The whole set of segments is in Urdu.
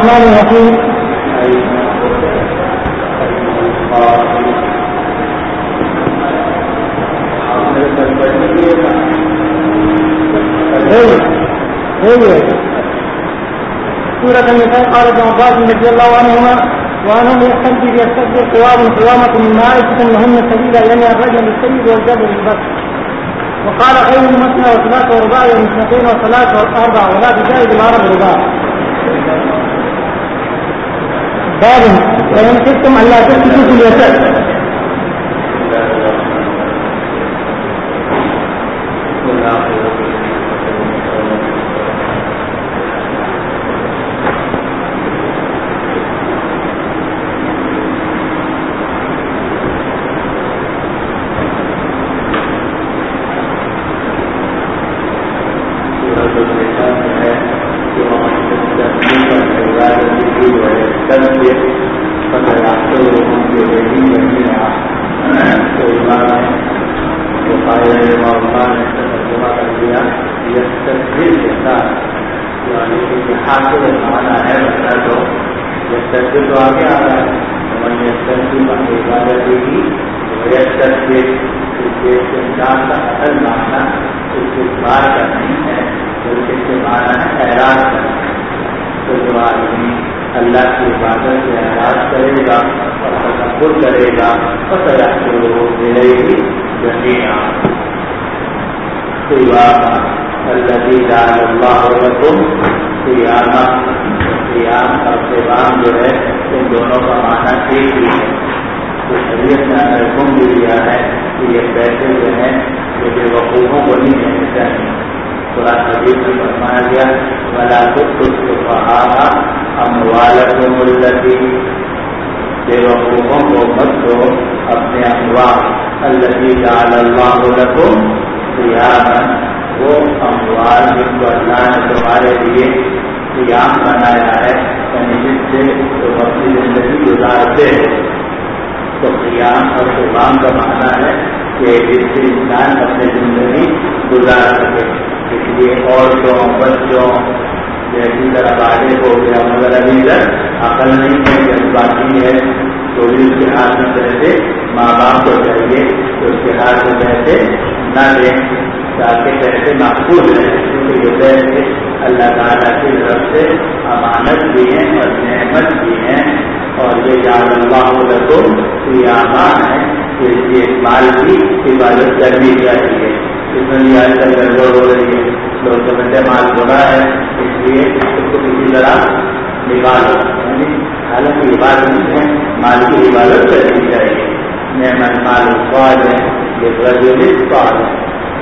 الرحمن الرحيم. سورة النساء. قال ابن عباس رضي الله عنهما وعنهم يستنجي يستبدل قوامة من مائشة لهن سبيلا يعني الرجل السيد والجبل البس. وقال خير مثنى وثلاث ورباع ومثنتين وثلاث واربع ولا تجاوز العرب رباع. باب وإن خفتم ألا تفسدوا في اليسار. اللہ کی عبادت سے اعراض کرے گا اور تکبر کرے گا الذي جعل الله لكم قياما. قیام اور قیام جو ہے ان دونوں کا معنی ایک ہی ہے. تو شریعت نے حکم بھی دیا ہے کہ یہ پیسے جو ہیں یہ بے وقوفوں کو نہیں دینے چاہیے. قرآن حدیث میں فرمایا گیا ولا تؤتوا السفهاء اموالكم التي. بے وقوفوں کو مت دو اپنے اموال الذي جعل الله لكم قیاما. وہ اموال جن کو اللہ نے تمہارے لیے قیام بنایا ہے یعنی جس سے تم اپنی زندگی گزارتے ہو. تو قیام اور قیام کا معنی ہے کہ جس سے انسان اپنی زندگی گزار سکے. اس لیے عورتوں بچوں جیسی طرح بادے ہو گیا مگر ابھی تک عقل نہیں ہے کہ باقی ہے تو بھی اس کے ہاتھ میں پیسے ماں باپ کو چاہیے کہ اس کے ہاتھ میں پیسے نہ دیں تاکہ پیسے محفوظ رہیں. کیونکہ یہ پیسے اللہ تعالیٰ کی طرف سے امانت بھی ہیں اور نعمت بھی ہیں. اور یہ جعل اللہ لکم قیاما ہے کہ یہ مال کی عبادت کرنی چاہیے. اس میں بھی آج کل گڑبڑ ہو رہی ہے. لوگ سمجھتے مال برا ہے اس لیے اس کو کسی طرح نکالو. حالانکہ عبادت نہیں ہے, مال کی عبادت کرنی چاہیے. نعمت مال الصالح ہے یہ رجل صالح.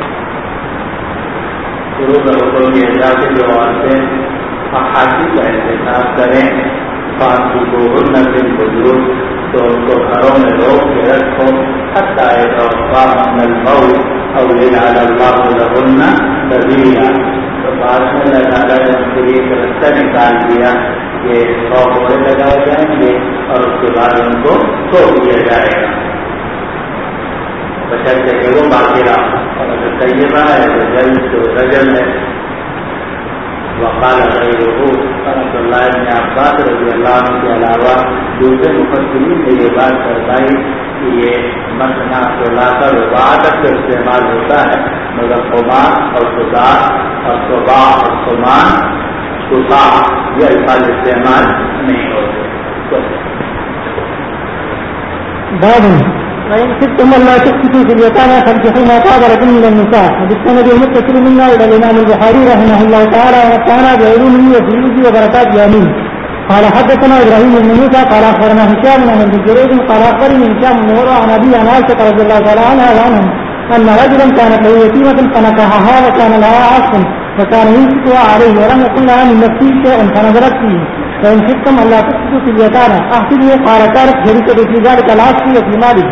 شروع کا حکم یہ تھا کہ جو عورتیں احاطی کا احتساب کریں فاطمہ کو نظر بزرگ تو ان کو گھروں میں روک کے رکھو حتی توفاہم الموت او یجعل اللہ لہن سبیلا. تو بعد میں اللہ تعالیٰ نے ان کے لیے ایک رستہ نکال دیا کہ 100 گھوڑے لگائے جائیں گے اور اس کے بعد ان کو سو دیا جائے گا بشرطے کہ وہ باقی رہا. اور اگر طیبہ ہے تو جلد تو رجل ہے. وقال غیرہ عبداللہ بن عباس رضی اللہ عنہ کے علاوہ دوسرے مفسرین نے یہ بات بتائی کہ یہ مثنا ثلاثہ رباع تک استعمال ہوتا ہے مگر قماع اور صداع اور صباع اور سمان صباع یہ الفاظ استعمال نہیں ہوتے. وإن خفتم ألا تقسطوا في اليتامى فانكحوا ما طاب لكم من النساء. وبالسند المتصل منا إلى الإمام البخاري رحمه الله تعالى ونفعنا بعلومه وفيوزه وبركاته آمين. قال حدثنا إبراهيم بن موسى قال أخبرنا هشام عن ابن جريج قال أخبرني هشام بن عروة عن أبي عن عائشة رضي الله تعالى عنها وعنهم أن رجلا كانت له يتيمة فنكحها وكان لها عصف فكان يمسكها عليه ولم يكن لها من نفسه شيء فنظرت فيه. فإن خفتم ألا تقسطوا في اليتامى أحسبه قال كانت شريكة في ذلك العصف وفي ماله.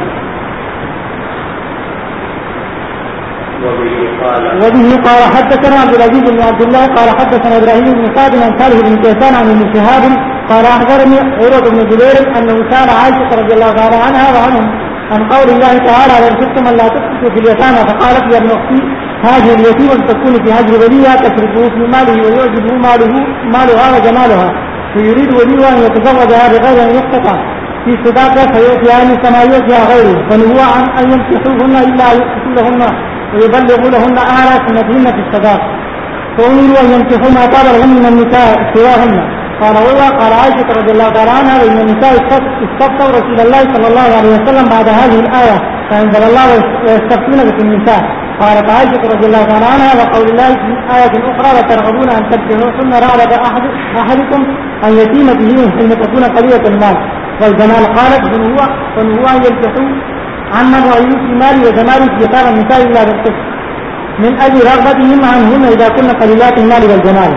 وبه قال حدثنا عبد العزيز بن عبد الله قال حدثنا ابراهيم بن سعد عن صالح بن كيسان عن ابن شهاب قال اخبرني عروة بن زبير انه سال عائشة رضي الله تعالى عنها وعنهم عن قول الله تعالى وان خفتم الا تقسطوا في اليتامى فقالت يا ابن اختي هذه اليتيمة تكون في هجر وليها تشركه في ماله ويعجبه مالها وجمالها فيريد ولي أن يتزوجها بغير أن يقتطع في صداقة فيأتيان سماويتها غيره، فنهوا عن أن ينكحوهن إلا أن يقتلوا لهن ويبلغوا لهن أعلى سنتهن في الصداق، فأمروا أن ينكحوا ما طاب لهم من النساء سواهن. قال والله قال عائشة رضي الله تعالى عنها وإن النساء استفتوا رسول الله صلى الله عليه وسلم بعد هذه الآية فأنزل الله ويستفتونك في النساء. قالت عائشة رضي الله تعالى عنها وقول الله في آية أخرى وترغبون أن تنكحوهن رغبة أحدكم أن يتيم بهن حين تكون قليلة المال والجمال. قالت فنهوا أن ينكحوا عن من رأيه في مال وجمال في يسار النساء إلا بالقسط من أجل رغبتهم عنهن إذا كن قليلات المال والجمال.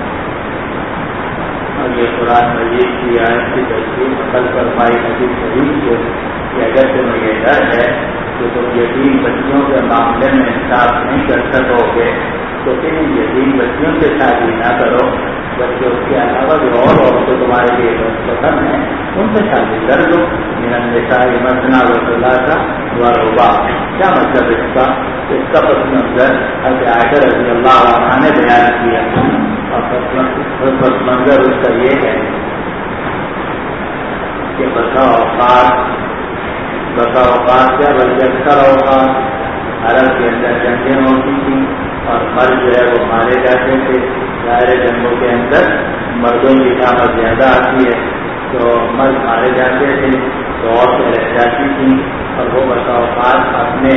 یہ قرآن مجید کی آیت کی تشریح عقل فرمائی حدیث شریف سے کہ اگر تمہیں یہ ڈر ہے کہ تم یتیم بچیوں کے معاملے میں انصاف نہیں کر سکو گے تو پھر یتیم بچیوں سے شادی نہ کرو، بلکہ اس کے علاوہ جو اور عورتیں تمہارے لیے پسند ہیں ان سے شادی کر دو۔ من النساء مثنی وثلاث ورباع، کیا مطلب اس کا پس منظر حضرت عائشہ رضی اللہ عنہا نے بیان کیا، اور پس منظر اس کا یہ ہے کہ بسا اوقات کیا بلکہ اکثر اوقات عرب کے اندر جنگیں ہوتی تھیں اور مرد جو ہے وہ مارے جاتے تھے۔ ظاہر جنگوں کے اندر مردوں کی قیمت زیادہ آتی ہے تو مرد مارے جاتے تھے تو عورتیں رہ جاتی تھیں اور وہ بسا اوقات اپنے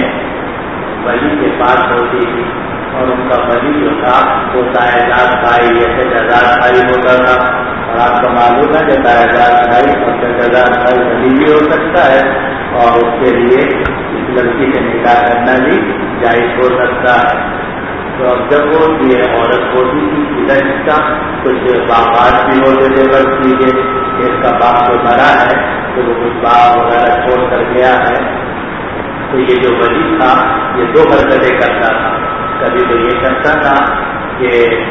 ولی کے پاس ہوتی تھی اور ان کا ولی جو تھا وہ تائیداد بھائی جیسے جزاد بھائی ہوتا تھا، اور آپ کو معلوم ہے کہ تائیداد بھائی اور جزاد بھائی ولی بھی ہو سکتا ہے اور اس کے لیے اس لڑکی سے نکاح کرنا بھی جائز ہو سکتا ہے۔ تو اب جب وہ یہ عورت ہوتی تھی ادھر اس کا کچھ باغات بھی ہوتے تھے بچی کے کہ اس کا باپ تو مرا ہے تو وہ کچھ باغ وغیرہ چھوڑ کر گیا ہے، تو یہ جو ولی تھا یہ دو حرکتیں کرتا تھا۔ کبھی تو یہ کرتا تھا کہ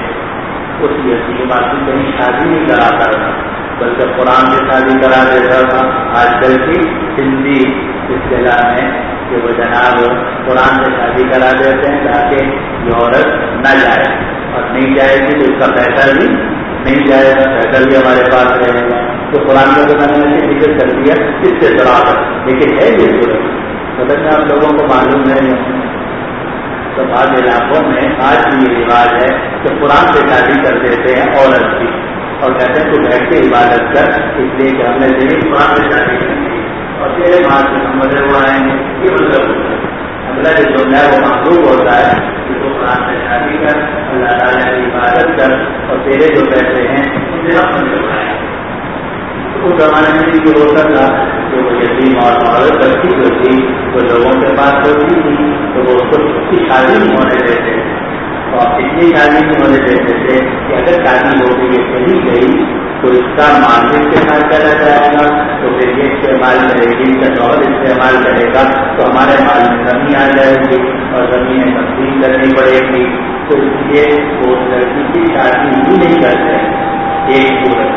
اس یتیمہ کی کہیں شادی نہیں کراتا تھا بلکہ قرآن سے شادی کرا دیتا تھا۔ آج کل کی ہندی اصطلاح میں کہ وہ جناب قرآن سے شادی کرا دیتے ہیں تاکہ یہ عورت نہ جائے، اور نہیں جائے گی تو اس کا پیسہ بھی نہیں جائے گا، پیسہ بھی ہمارے پاس رہے گا۔ تو قرآن کا زمانے میں ذکر کر دیا اس سے برابر، لیکن ہے یہ صورت مطلب آپ لوگوں کو معلوم نہیں ہے۔ تو بعض علاقوں میں آج بھی یہ رواج ہے کہ قرآن سے شادی کر دیتے ہیں عورت کی اور کہتے ہیں تو بیٹھ کے عبادت کر، اس لیے کہ ہم نے دینی قرآن سے شادی کر دی اور تیرے ماں سے مدد وہ آئیں گے، یہ مطلب ہوتا ہے۔ اللہ جو ہے وہ محبوب ہوتا ہے کہ تو قرآن سے شادی کر، اللہ تعالیٰ کی عبادت کر اور تیرے جو پیسے ہیں ان سے ہم مدد آئیں۔ اس زمانے میں بھی یہ ہوتا تھا کہ وہ یتیم اور عورت بچی جو تھی وہ لوگوں کے پاس ہوتی تھی تو وہ اس کو کی شادی نہیں ہونے دیتے اور اتنی شادی نہیں ہونے دیتے تھے کہ اگر شادی ہو گئی چلی گئی تو اس کا مال استعمال کرا جائے گا، تو پھر یہ استعمال کرے گی کا دور استعمال کرے گا تو ہمارے مال میں کمی آ جائے گی اور زمینیں تقسیم کرنی پڑے گی۔ تو اس لیے وہ لڑکی کی شادی ہی نہیں کرتے۔ ایک صورت،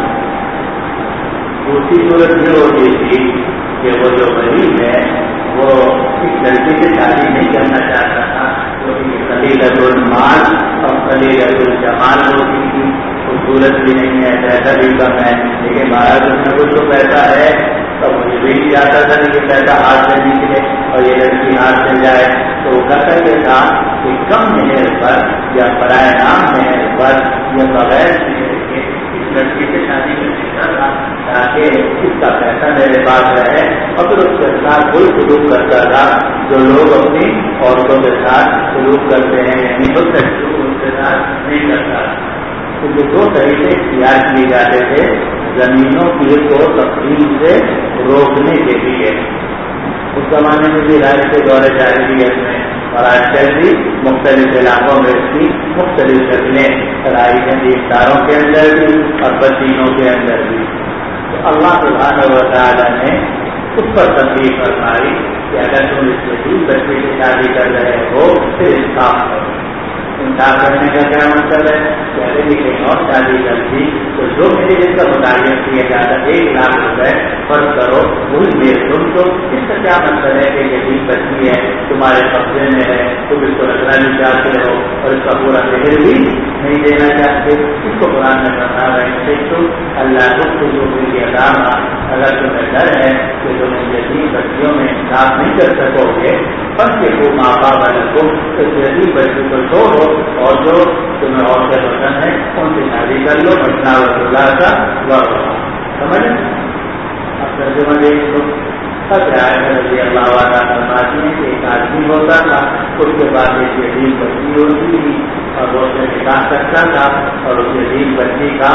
دوسری صورت یہ ہوتی تھی کہ وہ جو غریب ہے وہ اس لڑکی سے شادی نہیں کرنا چاہتا تھا، کیونکہ قلیلۃ المال اور قلیلۃ الجمال ہوتی تھی، خوبصورت بھی نہیں ہے، پیسہ بھی کم ہے، لیکن مہاراج اس میں کچھ تو پیسہ ہے تو مجھے بھی چاہتا تھا کہ پیسہ ہاتھ سے نکلے اور یہ لڑکی ہاتھ سے جائے، تو وہ کرتا یہ تھا کہ کم مہر پر یا برائے نام مہر پر یا بغیر لڑکی سے شادی کرتا تھا تاکہ اس کا پیسہ میرے پاس رہے، اور پھر اس کے ساتھ کوئی سلوک کرتا تھا جو لوگ اپنی عورتوں کے ساتھ سلوک کرتے ہیں، یعنی اس سے سلوک ان کے ساتھ نہیں کرتا۔ کیونکہ دو طریقے اختیار کیے جاتے تھے زمینوں کی کو تقسیم سے روکنے کے لیے۔ اس زمانے میں بھی راج کے دور جاہلیت میں اور آج کل بھی مختلف علاقوں میں اس کی مختلف شکلیں رائی گندی افطاروں کے اندر بھی اور بچینوں کے اندر بھی۔ تو اللہ سبحانہ و تعالیٰ نے اس پر تنبیہ فرمائی کہ اگر تم اس سے 3 بچے کی شادی کر رہے ہو پھر انصاف کرو، انکار کرنے کا کیا مطلب ہے کہ اگر یہ کہیں اور شادی کرتی تو جو میرے جس کا متعلق کیا جاتا 1 لاکھ روپے فرض کرو وہی میرے تم تو اس کا کیا مطلب ہے کہ یہ بچی ہے تمہارے قبضے میں ہے تم اس کو رکھنا نہیں چاہتے ہو اور اس کا پورا ذکر بھی نہیں دینا چاہتے. اس کو قرآن میں بتا رہے تم اللہ کو جو ادا اگر تمہیں ڈر ہے کہ تمہیں یتیم بچیوں میں انصاف نہیں کر سکو گے بس کے کو ماں باپ کو اس یتیم بچوں کو چھوڑو اور جو تمہیں اور سے پسند ہے ان سے شادی کر لو بچنا اللہ کا سمجھ. اب ترجمہ دیکھ لو. رضی اللہ عنہ فرماتی ہیں کہ ایک آدمی ہوتا تھا اس کے بعد ایک یتیم بچی ہوتی تھی اور وہ اسے نکاح کرتا تھا اور اس یتیم بچی کا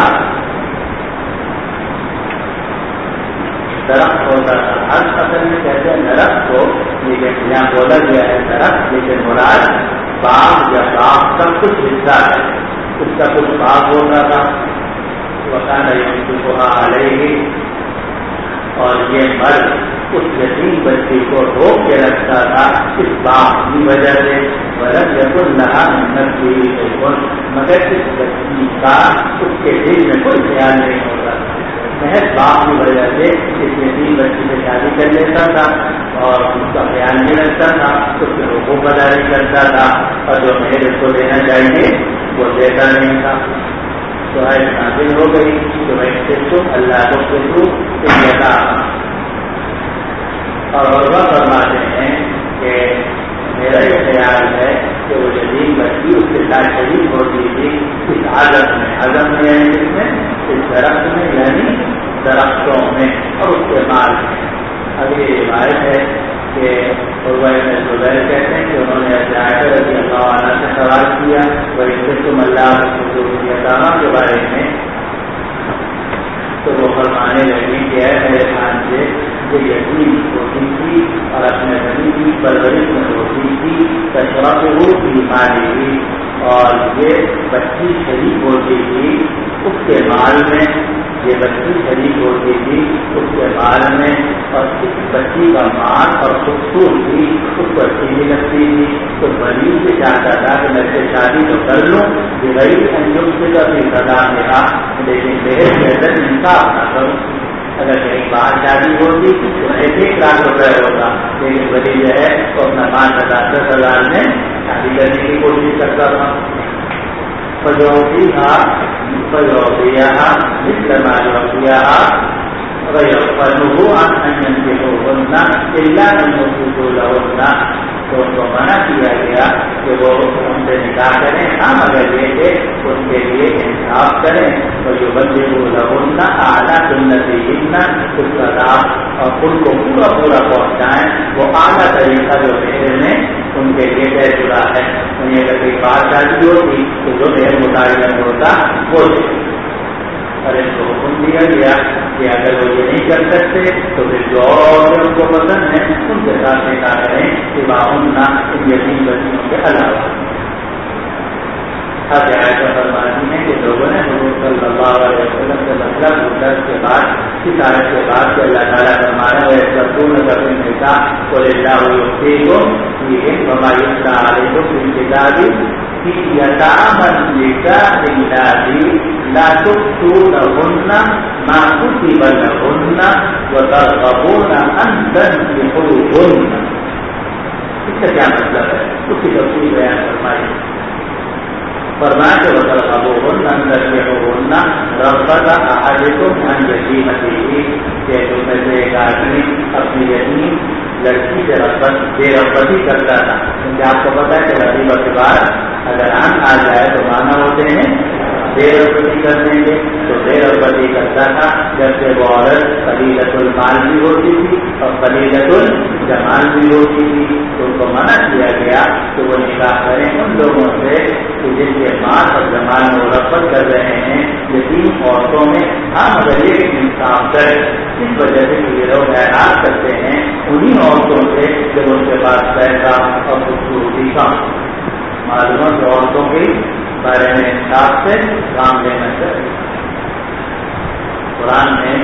درخت ہوتا تھا. ہر فصل میں کہتے ہیں درخت کو لیکن یہاں بولا گیا ہے درخت لیکن مراد باغ یا باغ کا کچھ حصہ ہے. اس کا کچھ باغ ہوتا تھا علیہ اور یہ مرد اس یتیم بچی کو روک کے رکھتا تھا اس باغ کی وجہ سے ورد یقین رہا محنت کی مگر اس بچی کا اس کے دل میں کوئی خیال نہیں ہوتا تھا. محض باپ کی وجہ سے اس یتیم بچی سے شادی کر لیتا تھا اور اس کا خیال نہیں رکھتا تھا اس کے حقوق ادا نہیں کرتا تھا اور جو مہر اس کو دینا چاہیے وہ دیتا نہیں تھا. تو ہے نازل ہو گئی تو میں تم اللہ کو خوشبو اور فرماتے ہیں کہ میرا یہ خیال ہے کہ وہ یتیم بچی اس کے ساتھ شریک ہوتی تھی اس عادت میں یعنی اس میں اس درخت میں یعنی درختوں میں اور اس کے مال میں. اب یہ روایت ہے کہ زبیر کہتے ہیں کہ انہوں نے عائشہ رضی اللہ عنہ سے سوال کیا وہ تم اللہ کے بارے میں تو وہ فرمانے لگی کہ میرے خان سے جو یتیم ہوتی تھی اور اپنے بنی کی پرورش میں ہوتی تھی کچرا کو وہ بیماری تھی اور یہ بچی شریک ہوتی تھی اس کے مال میں یہ بچی شریک ہوتی تھی اس کے بال میں اور اس بچی کا مال اور خوبصورتی اس کو اچھی نہیں لگتی تھی تو بلی سے چاہتا تھا کہ میں سے شادی تو کر لوں کہ بھائی انجم سے کبھی سزا ملا لیکن میرے بہتر انصاف نہ کروں. اگر کہیں باہر شادی ہوتی تو 1 لاکھ روپے ہوگا لیکن بلی جو ہے وہ اپنا 5,000 10,000 میں شادی کرنے کی کوشش کرتا تھا. تو ان کو منع کیا گیا کہ وہ ان سے نکاح کریں ہاں مگر یہ کہ ان کے لیے انصاف کریں اور جو بندے کو لگنا اعلیٰ سنتی ہندنا اس کا راب اور ان کو پورا پہنچائیں وہ اعلیٰ طریقہ جو میرے میں ان کے لیے طے شدہ ہے. انہیں اگر کوئی بات شادی ہوتی تو جو میرے مطابق ہوتا وہ اور ان کو حکم دیا گیا کہ اگر وہ یہ نہیں کر سکتے تو پھر جو اور ان کو پسند ہے ان کے ساتھ نکاح کریں کہ باؤنہ ان یتیم بچیوں کے علاوہ. اب ایسا فرماتی ہے کہ لوگوں نے حضور صلی اللہ علیہ وسلم سے مطلب مدت کے بعد شکایت کے بعد کہ اللہ تعالیٰ فرمایا ہے سکون کبھی نکاح کو اللہ ہوتی کو یہ ہماری علیہ کی کتابی يتعامل نكاح الذي لا تؤتونهن ما كتب لهن وترغبون أن تنكحوهن. اس کا کیا مطلب ہے اس کی تفصیل بیان فرمائے کہ وترغبون أن تنكحوهن رغبة أحدكم عن يتيمته کہ تم میں سے ایک آدمی اپنی یتیم لڑکی سے بے رغبتی کرتا تھا. کیونکہ آپ کو پتا ہے کہ رغبت کے بعد اگر آن آ جائے تو مانا ہوتے ہیں بے رغبتی کر دیں گے تو بے رغبتی کرتا تھا جب سے وہ عورت قلیلۃ المال بھی ہوتی تھی اور قلیلۃ الجمال بھی ہوتی تھی تو ان کو منع کیا گیا کہ وہ نکاح کریں ان لوگوں سے جن کے مال اور جمال میں رغبت کر رہے ہیں یتیم عورتوں میں ہم اگر یہ انصاف کریں. اس وجہ سے یہ لوگ اعلان کرتے ہیں انہیں عورتوں سے جب ان کے پاس پیسہ اور خوبصورتی کا معلومات عورتوں کے بارے میں انصاف سے کام لینا چاہیے. قرآن میں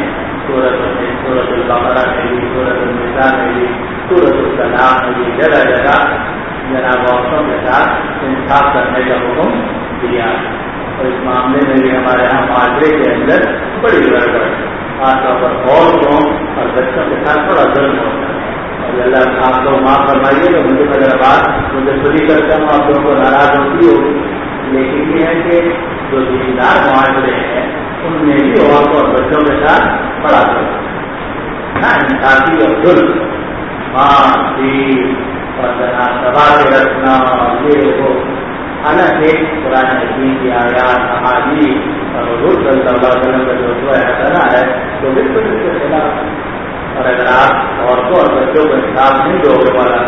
سورۃ البقرہ میں بھی سورۃ النساء میں بھی سورۃ الطلاق میں بھی جگہ جگہ جناب عورتوں کے ساتھ انصاف کرنے کا حکم دیا. اور اس معاملے میں بھی ہمارے یہاں معاشرے کے اندر بڑی گڑبڑ ہے. خاص طور پر عورتوں اور بچوں کے ساتھ بڑا ظلم ہوتا ہے. اور اللہ آپ کو معاف فرمائیے تو مجھے اگر بات مجھے خود ہی کرتا ہوں آپ لوگوں کو ناراض ہوتی ہوگی، لیکن یہ ہے کہ جو دیندار معاشرے ہیں ان میں بھی عورتوں اور بچوں کے ساتھ بڑا ظلم ہے. انصافی اور ظلم ماں بھی اور سبا کے رکھنا یہ ہو. حالانکہ قرآن حکیم کی آیات احادیث اور حضور صلی اللہ علیہ وسلم کا جو حسنہ ہے تو بالکل اس کے خلاف. اور اگر آپ عورتوں اور بچوں کو انصاف نہیں دو گے والا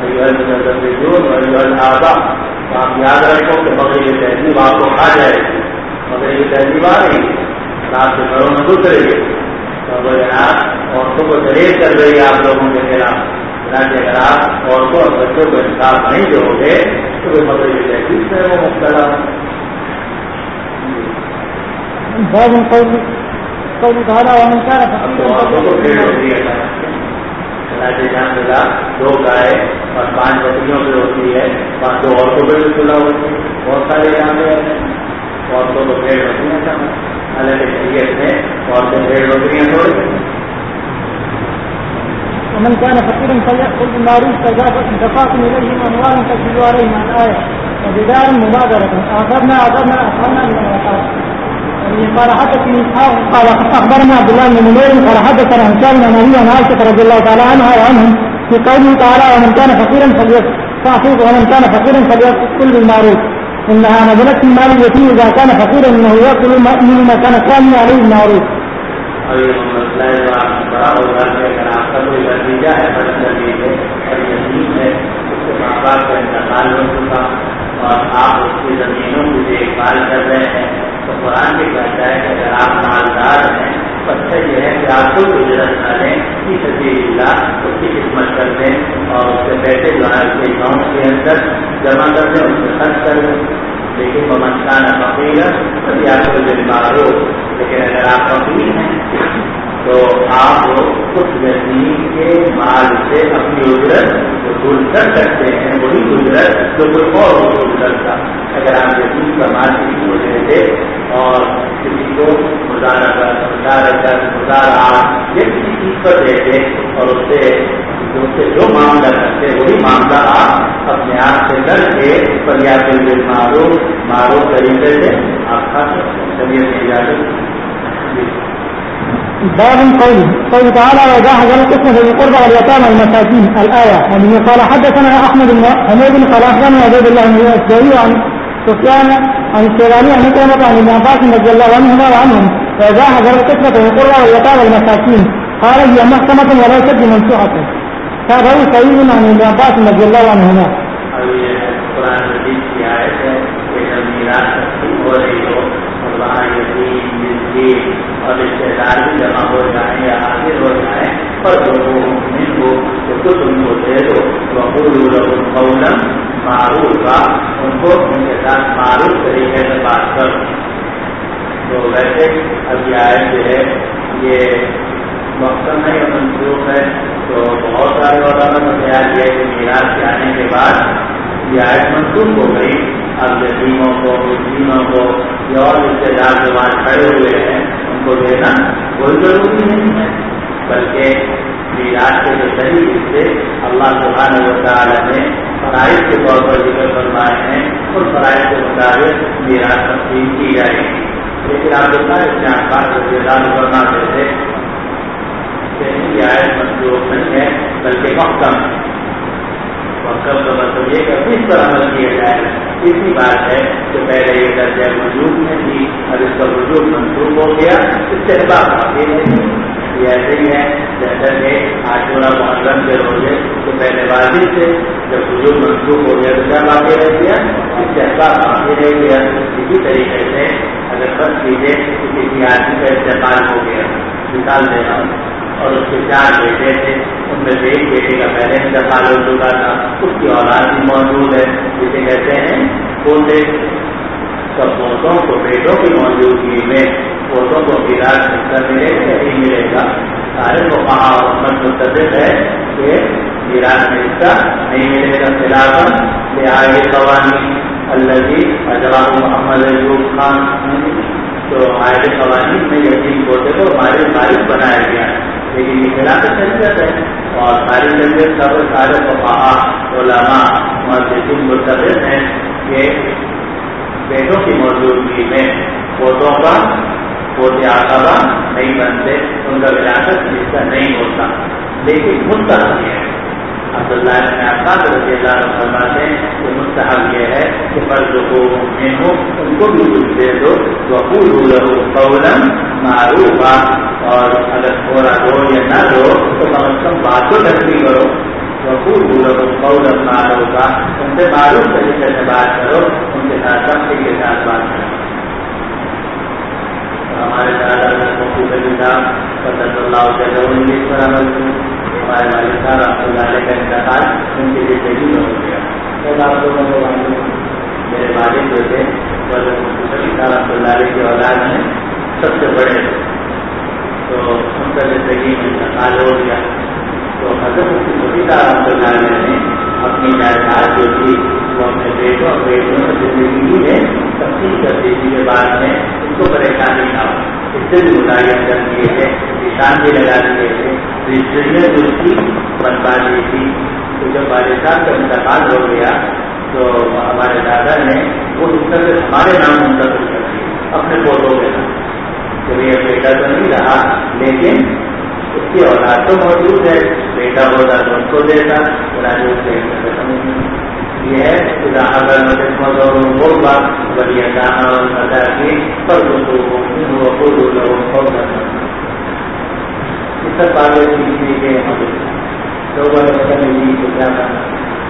آبا تو آپ یاد رکھو کہ مگر یہ تہذیب آپ کو کھا جائے گی. مگر یہ تہذیب آ رہی ہے آپ کے گھروں میں گھس رہی ہے تو وہ جناب عورتوں کو دلیل کر رہی ہے آپ لوگوں کے خلاف. اگر آپ عورتوں اور بچوں کو انصاف نہیں دو گے تو وہ مگر یہ تہذیب سے وہ مبتلا. قوله تعالى ومن كان جان ملا 2 گائے اور 5 بکریوں پہ ہوتی ہے 5 2 عورتوں پہ بھی کھلا ہوتی ہے. بہت سارے جانتے ہیں عورتوں کو بھیڑ بکریاں سمجھ. حالانکہ شریعت میں عورتیں بھیڑ بکریاں چھوڑ. ومن كان فقيرا فليأكل بالمعروف فدفعتم إليهم أموالا تجدوا عليهم الآية وبدار مبادرة أخذنا من الوقات. قال حدثني قال أخبرنا عبد الله بن نمير قال حدثنا هشام بن أبي عن عائشة رضي الله تعالى عنها وعنهم في قوله تعالى ومن كان فقيرا فليستعفف ومن كان فقيرا فليأكل بالمعروف إنها نزلت في مال اليتيم إذا كان فقيرا إنه يأكل مما كان كامل عليه بالمعروف. اور یہ مسئلہ ہے جو آپ بڑا ہوگا کہ اگر آپ کا کوئی نتیجہ ہے بڑا نتیجہ اور یتیم ہے اس کے ماں باپ کا انتقال ہو چکا اور آپ اس کی زمینوں کی دیکھ بھال کر رہے ہیں تو قرآن بھی کہتا ہے کہ اگر آپ مالدار ہیں تو اچھا یہ ہے کہ آپ کو اجرت نہ لیں کی سبیل اللہ اس کی خدمت کر دیں اور اس سے پیسے جو ہے اس کے اکاؤنٹ کے اندر جمع کر دیں اس سے خرچ کر دیں. لیکن وہ منشانہ فقیر تبھی آپ کو بیمار ہو. لیکن اگر آپ فقیر ہیں تو آپ اس زمین کے مال سے اپنی اجرت وصول کر سکتے ہیں وہی اجرت جو کوئی اور وصول کرتا. اگر آپ زمین کا مال کسی کو دیتے اور کسی کو مزارہ یا کسی چیز پر دیتے اور اس سے جو معاملہ کرتے وہی معاملہ آپ اپنے آپ سے کر کے فریاد معروف طریقے سے آپ کا طبیعت کی اجازت. باب قوله تعالى وإذا حضر القسمة بالقربى واليتامى والمساكين الآية. ومن قال حدثنا أحمد بن حميد قال أخبرنا عبيد الله بن الأسدي عن سفيان عن الشيباني عن عكرمة عن ابن عباس رضي الله عنهما وعنهم وإذا حضر القسمة بالقربى واليتامى والمساكين قال هي محكمة ولا شد منسوحة. تابعه سعيد عن ابن عباس رضي الله عنهما. قرآن حدیث کی آیت ہے کہ جب میراث تقسیم ہو رہی ہو اور وہاں یتیم مسکین اور رشتے دار بھی جمع ہو جائیں یا حاضر ہو جائیں اور جو مومن ہو تو کچھ ان کو دے دو وقولوا لهم قولا معروفا ان کو ان کے ساتھ معروف طریقے سے بات کرو. تو ویسے اب یہ آیت جو ہے یہ مقصد نہیں اور منسوخ ہے تو بہت سارے علماء نے خیال کیا کہ میراث کے آنے کے بعد یہ آیت منسوخ ہو گئی. اب یتیموں کو مسکینوں کو یا اور رشتے دار جو وہاں کھڑے ہوئے ہیں ان کو دینا کوئی ضروری نہیں ہے بلکہ میراث کے جو صحیح حصے اللہ سبحانہ و تعالیٰ نے فرائض کے طور پر ذکر فرمائے ہیں اور فرائض کے مطابق میراث تقسیم کی جائے گی. لیکن آپ دیکھا اس میں آسان رشتےدار فرماتے تھے کہ یہ آیت منسوخ نہیں ہے بلکہ محکم ہے. محکم کا مطلب یہ کہ کس پر عمل کیا جائے. اسی بات ہے کہ پہلے یہ درجہ وجود میں تھی اب اس کا وجود منسوخ ہو گیا استحباب باقی نہیں. یہ ایسے ہی ہے جیسا کہ عاشورہ محرم کے روزے تو پہلے واضح سے جب وجود منسوخ ہو گیا تو کیا باقی رہ گیا استحباب باقی رہ گیا. اسی طریقے سے اگر فرض کیجیے کہ کسی آدمی کا استعمال ہو گیا مثال دینا اور اس کے 4 بیٹے تھے ان میں سے ایک بیٹے کا پہلے انتقال ہو چکا تھا اس کی اولاد بھی موجود ہے جسے کہتے ہیں پوتے. سب پوتوں کو بیٹوں کی موجودگی میں پوتوں کو میراث حصہ ملے گا نہیں ملے گا. سارے کو کہاں متفق ہے کہ میراث میں حصہ نہیں ملے گا خلافاً لہٰذا قوانین الذی اجراہ محمد ایوب خان، تو ہمارے قوانین میں یتیم پوتے کو ہمارے مالک بنایا گیا، لیکن یہ خلاف شریعت ہے اور ساری شریعت سب سارے فقہاء علماء محدثین متفق ہیں کہ بیٹوں کی موجودگی میں پوتوں کا پوتے عقبہ نہیں بنتے، ان کا وراثت حصہ نہیں ہوتا، لیکن مستحب یہ ہے عبداللہ بن عباس رضی اللہ عنہ فرماتے ہیں کہ مستحب یہ ہے کہ فرض کو میں ہو ان کو بھی کچھ دے دو، وقولوا له قولا معروفا، اور اگر تھوڑا دو یا نہ دو تو کم از کم بات تو ترقی کرو، وقولوا له قولا معروفا، ان سے معروف طریقے سے بات کرو، ان کے ساتھ سختی کے ساتھ بات کرو۔ ہمارے دادا صلی اللہ علیہ وسلم پر عمل کروں، ہمارے والد صاحب رحمۃ اللہ علیہ کا انتقال ان کے لیے شہید ہو گیا۔ میرے والد جو تھے رحمۃ اللہ علیہ کی اولاد میں سب سے بڑے تھے، تو ان کا زندگی میں انتقال ہو گیا، تو حضرت مفتی رحمۃ اللہ علیہ نے اپنی جائیداد جو تھی وہ اپنے بیٹوں اور بیٹیوں میں زندگی میں تقسیم کر دی تھی، کے بعد میں ان کو پریشانی نہ ہو، اس سے بھی مطالعہ کر دیے تھے، نشان بھی لگا دیے تھے، رجسٹریاں جو تھی بنوا دی تھی۔ تو جب والد صاحب کا انتقال ہو گیا تو ہمارے دادا نے وہ مستقبل ہمارے نام منتقل کر دیا اپنے پوتوں کے نام، تو یہ بیٹا تو نہیں رہا لیکن اس کی اولاد تو موجود ہے، بیٹا ہوتا تو ان کو دیتا، یہ ہے خدا اگر مدد وہ بات بڑی جانا اور سزا کی پر اس سب باتیں سیکھنے کے لوگ کرنے کو کیا کرنا۔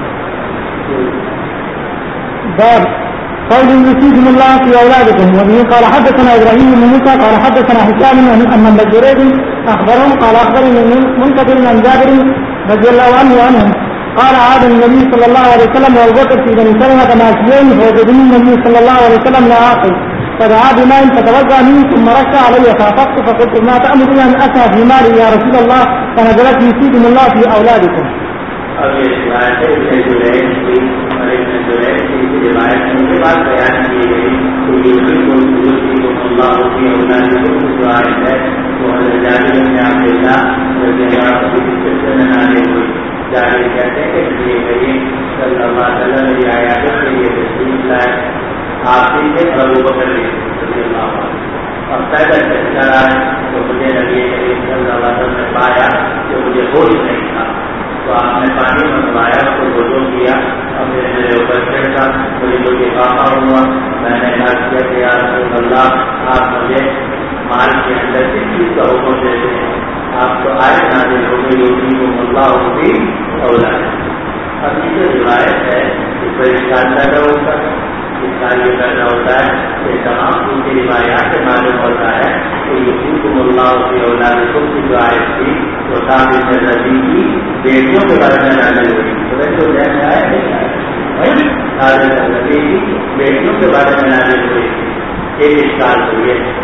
باب قول يوصيكم الله في اولادكم، وبه قال حدثنا ابراهيم بن موسى قال حدثنا هشام ان ابن جريج اخبرهم قال اخبرني منكدر عن جابر رضي الله عنه قال عاد النبي صلى الله عليه وسلم وابو بكر في بني سلمة ماشيين فوجدني النبي صلى الله عليه وسلم لا عاقل فدعا بماء فتوضا منه ثم رش علي فافقت فقلت ما تأمرني ان اسعى في مالي يا رسول الله فنزلت يوصيكم الله في اولادكم۔ اب یہ روایت ہے ابن جریج کی اور ابن جریج کی روایت ان کے بعد بیان کی گئی کہ یوصیکم اللہ فی اولادکم کی روایت ہے وہ حضرت جابر بن عبد اللہ رضی اللہ عنہ کی قصے میں نازل ہوئی۔ جابر کہتے ہیں کہ نبی کریم صلی اللہ علیہ وسلم کی آیات کے لیے تشریف لائے، آپ ہی سے ابو بکر رضی اللہ عنہ، اور پیدل چل آئے تو مجھے نبی کریم صلی اللہ علیہ وسلم نے پایا کہ مجھے ہوش نہیں تھا، تو آپ نے پانی منگوایا، اس کو وضو کیا اور پھر میرے اوپر چڑھا، مجھے کوئی لفافہ ہوا، میں نے عرض کیا کہ یا رسول اللہ آپ مجھے مال کے اندر کس چیز کا حکم دیتے ہیں؟ آپ کو آئے نازل ہو گئی یوصیکم اللہ فی اولادکم۔ اب یہ جو روایت ہے اس پر اشکال پیدا ہوتا ہے، اشکال یہ پیدا ہوتا ہے کہ تمام دوسری روایات سے معلوم ہوتا ہے کہ یوصیکم اللہ فی اولادکم کی جو آیت تھی وہ ثابت رضی کی بیٹیوں کے بارے میں نازل ہوئی، تو ذہن میں آیا نہیں ثابت رضی کی بیٹیوں کے بارے میں نازل ہوئی۔ ایک اشکال تو یہ ہے،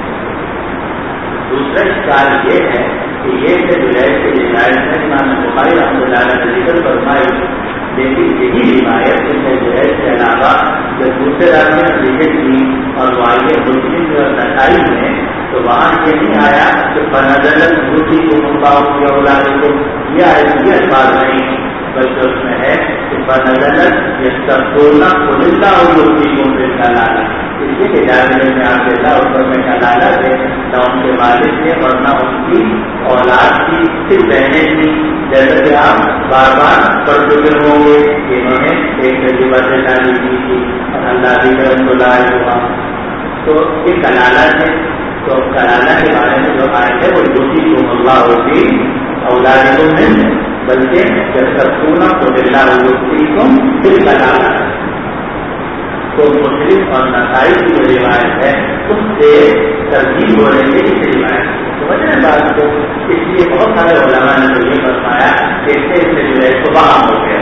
دوسرا اشکال یہ ہے کہ یہ جو ہے کہ روایت میں امام بخاری رحمۃ اللہ علیہ نے ذکر فرمائی، لیکن یہی روایت جو ہے اس کے علاوہ جب دوسرے راوی نے ذکر کی اور واقعی مسلم اور نسائی میں تو وہاں یہ نہیں آیا کہ فنزلت یوصیکم اللہ فی اولادکم، یہ الفاظ نہیں، بلکہ اس میں ہے کہ فنزلت یستفتون قل اللہ یفتیکم فی الکلالہ، اس لیے کہ جابر بن عبد اللہ اس پر میں کلالہ تھے، نہ ان کے والد تھے اور نہ ان کی اولاد کی، صرف بہنیں تھیں، جیسا کہ آپ بار بار پڑھ چکے ہوں گے، انہوں نے ایک تجربہ سے شادی کی تھی اور اللہ بھی کرم کو لائے ہوا، تو یہ کلالہ تھے۔ تو کلالہ کے بارے میں جو آئے تھے وہ یوصیکم اللہ فی اولادکم نہیں، بلکہ یستفتون قل اللہ یفتیکم فی الکلالہ۔ تو مسلم اور نسائی کی جو روایت ہے اس سے ترجیح ہو رہی ہے اس روایت سمجھنے بات کو، اس لیے بہت سارے علماء نے تو یہ فرمایا کہ اس سے جو ہے کو وہاں ہو گیا،